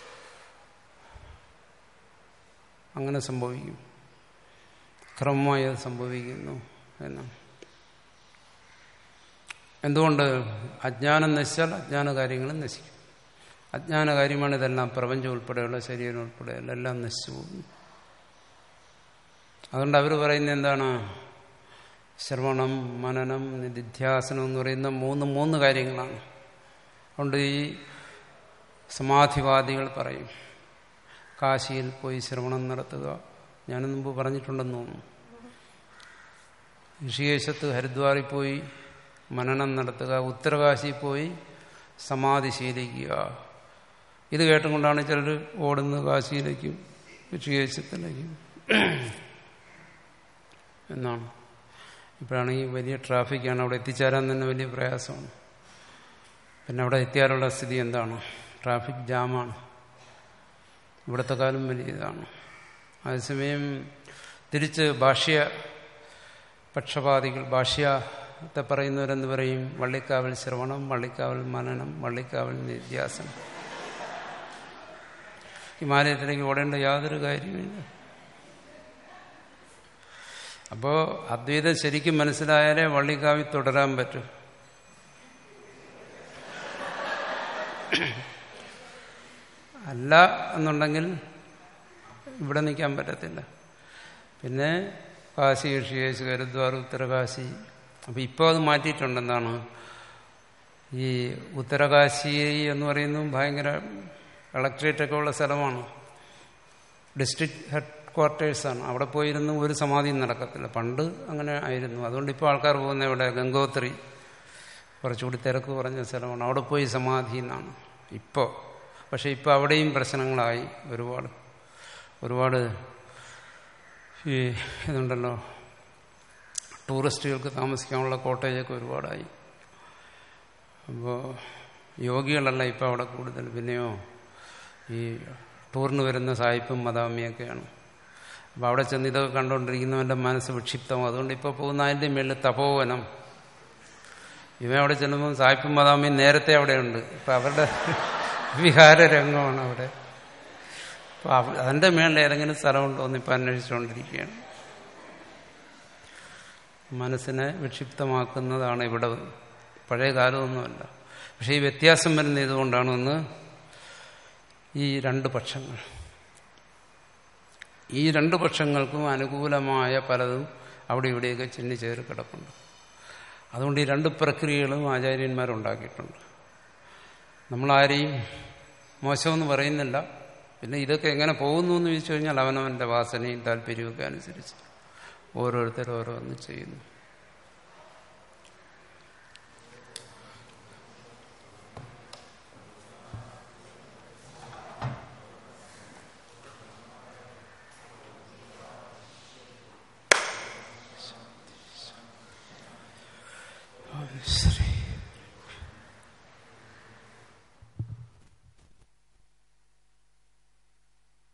അങ്ങനെ സംഭവിക്കും, ക്രമമായി അത് സംഭവിക്കുന്നു എന്നാണ്. എന്തുകൊണ്ട്? അജ്ഞാനം നശിച്ചാൽ അജ്ഞാന കാര്യങ്ങളും നശിക്കും. അജ്ഞാന കാര്യമാണ് ഇതെല്ലാം, പ്രപഞ്ചം ഉൾപ്പെടെയുള്ള ശരീരം ഉൾപ്പെടെയുള്ള എല്ലാം നശിച്ചു പോകുന്നു. അതുകൊണ്ട് അവർ പറയുന്നത് എന്താണ്? ശ്രവണം, മനനം, നിധിധ്യാസനം എന്ന് പറയുന്ന മൂന്ന് മൂന്ന് കാര്യങ്ങളാണ്. അതുകൊണ്ട് ഈ സമാധിവാദികൾ പറയും കാശിയിൽ പോയി ശ്രവണം നടത്തുക. ഞാൻ മുമ്പ് പറഞ്ഞിട്ടുണ്ടെന്ന് തോന്നുന്നു. ഋഷികേശത്ത് ഹരിദ്വാറിൽ പോയി മനനം നടത്തുക, ഉത്തരകാശിയിൽ പോയി സമാധി ശീലിക്കുക. ഇത് കേട്ടുകൊണ്ടാണ് ചിലർ ഓടുന്നത് കാശിയിലേക്കും ഋഷികേശത്തിലേക്കും എന്നാണ്. ഇപ്പോഴാണെങ്കിൽ വലിയ ട്രാഫിക്കാണ്, അവിടെ എത്തിച്ചേരാൻ തന്നെ വലിയ പ്രയാസമാണ്. പിന്നെ അവിടെ എത്തിയാലുള്ള സ്ഥിതി എന്താണ്? ട്രാഫിക് ജാമാണ്. ഇവിടുത്തെ കാലം വലിയ ഇതാണ്. അതേസമയം തിരിച്ച് ഭാഷ്യ പക്ഷപാതികൾ, ഭാഷ്യത്തെ പറയുന്നവരെന്ന് പറയും വള്ളിക്കാവൽ ശ്രവണം, വള്ളിക്കാവൽ മനനം, വള്ളിക്കാവൽ നിധ്യാസനം. ഹിമാലയത്തിലേക്ക് ഓടേണ്ട യാതൊരു കാര്യമില്ല. അപ്പോൾ അദ്വൈതം ശരിക്കും മനസ്സിലായാലേ വള്ളിക്കാവിൽ തുടരാൻ പറ്റൂ. അല്ല എന്നുണ്ടെങ്കിൽ ഇവിടെ നിൽക്കാൻ പറ്റത്തില്ല. പിന്നെ കാശി, ഋഷികേശ്, ഹരിദ്വാർ, ഉത്തരകാശി. അപ്പം ഇപ്പോൾ അത് മാറ്റിയിട്ടുണ്ട്. എന്താണ്? ഈ ഉത്തരകാശി എന്ന് പറയുന്നതും ഭയങ്കര കളക്ട്രേറ്റൊക്കെ ഉള്ള സ്ഥലമാണ്, ഡിസ്ട്രിക്ട് ഹെഡ് ക്വാർട്ടേഴ്സാണ്. അവിടെ പോയിരുന്ന് ഒരു സമാധിയും നടക്കത്തില്ല. പണ്ട് അങ്ങനെ ആയിരുന്നു. അതുകൊണ്ട് ഇപ്പോൾ ആൾക്കാർ പോകുന്ന ഇവിടെ ഗംഗോത്രി, കുറച്ചുകൂടി തിരക്ക് കുറഞ്ഞ സ്ഥലമാണ്, അവിടെ പോയി സമാധി എന്നാണ് ഇപ്പോൾ. പക്ഷെ ഇപ്പോൾ അവിടെയും പ്രശ്നങ്ങളായി. ഒരുപാട് ഒരുപാട് ഈ ഇതുണ്ടല്ലോ, ടൂറിസ്റ്റുകൾക്ക് താമസിക്കാനുള്ള കോട്ടേജൊക്കെ ഒരുപാടായി. അപ്പോൾ യോഗികളല്ല ഇപ്പോൾ അവിടെ കൂടുതൽ. പിന്നെയോ ഈ ടൂറിന് വരുന്ന സായിപ്പും മദാമിയൊക്കെയാണ്. അപ്പോൾ അവിടെ ചെന്ന് ഇതൊക്കെ കണ്ടുകൊണ്ടിരിക്കുന്നവൻ്റെ മനസ്സ് വിക്ഷിപ്തവും. അതുകൊണ്ട് ഇപ്പോൾ പോകുന്ന അതിൻ്റെ മേളിൽ തപോവനം. ഇവൻ അവിടെ ചെല്ലുമ്പോൾ സായിപ്പും മദാമിയും നേരത്തെ അവിടെയുണ്ട്. ഇപ്പം അവരുടെ വിഹാരരംഗമാണ് അവിടെ. അപ്പോൾ അതിൻ്റെ മേളിൽ ഏതെങ്കിലും സ്ഥലമുണ്ടോ എന്ന് ഇപ്പം അന്വേഷിച്ചുകൊണ്ടിരിക്കുകയാണ്. മനസ്സിനെ വിക്ഷിപ്തമാക്കുന്നതാണ് ഇവിടെ. പഴയ കാലമൊന്നുമല്ല. പക്ഷേ ഈ വ്യത്യാസം വരുന്ന ഇതുകൊണ്ടാണ്. ഒന്ന്, ഈ രണ്ട് പക്ഷങ്ങൾ, ഈ രണ്ട് പക്ഷങ്ങൾക്കും അനുകൂലമായ പലതും അവിടെ ഇവിടെയൊക്കെ ചെന്നിച്ചേറി കിടപ്പുണ്ട്. അതുകൊണ്ട് ഈ രണ്ട് പ്രക്രിയകളും ആചാര്യന്മാരുണ്ടാക്കിയിട്ടുണ്ട്. നമ്മളാരെയും മോശമെന്ന് പറയുന്നില്ല. പിന്നെ ഇതൊക്കെ എങ്ങനെ പോകുന്നു എന്ന് ചോദിച്ചു കഴിഞ്ഞാൽ അവനവൻ്റെ വാസനയും താല്പര്യമൊക്കെ അനുസരിച്ച് ഓരോരുത്തരും ഓരോന്ന് ചെയ്യുന്നു. Yes.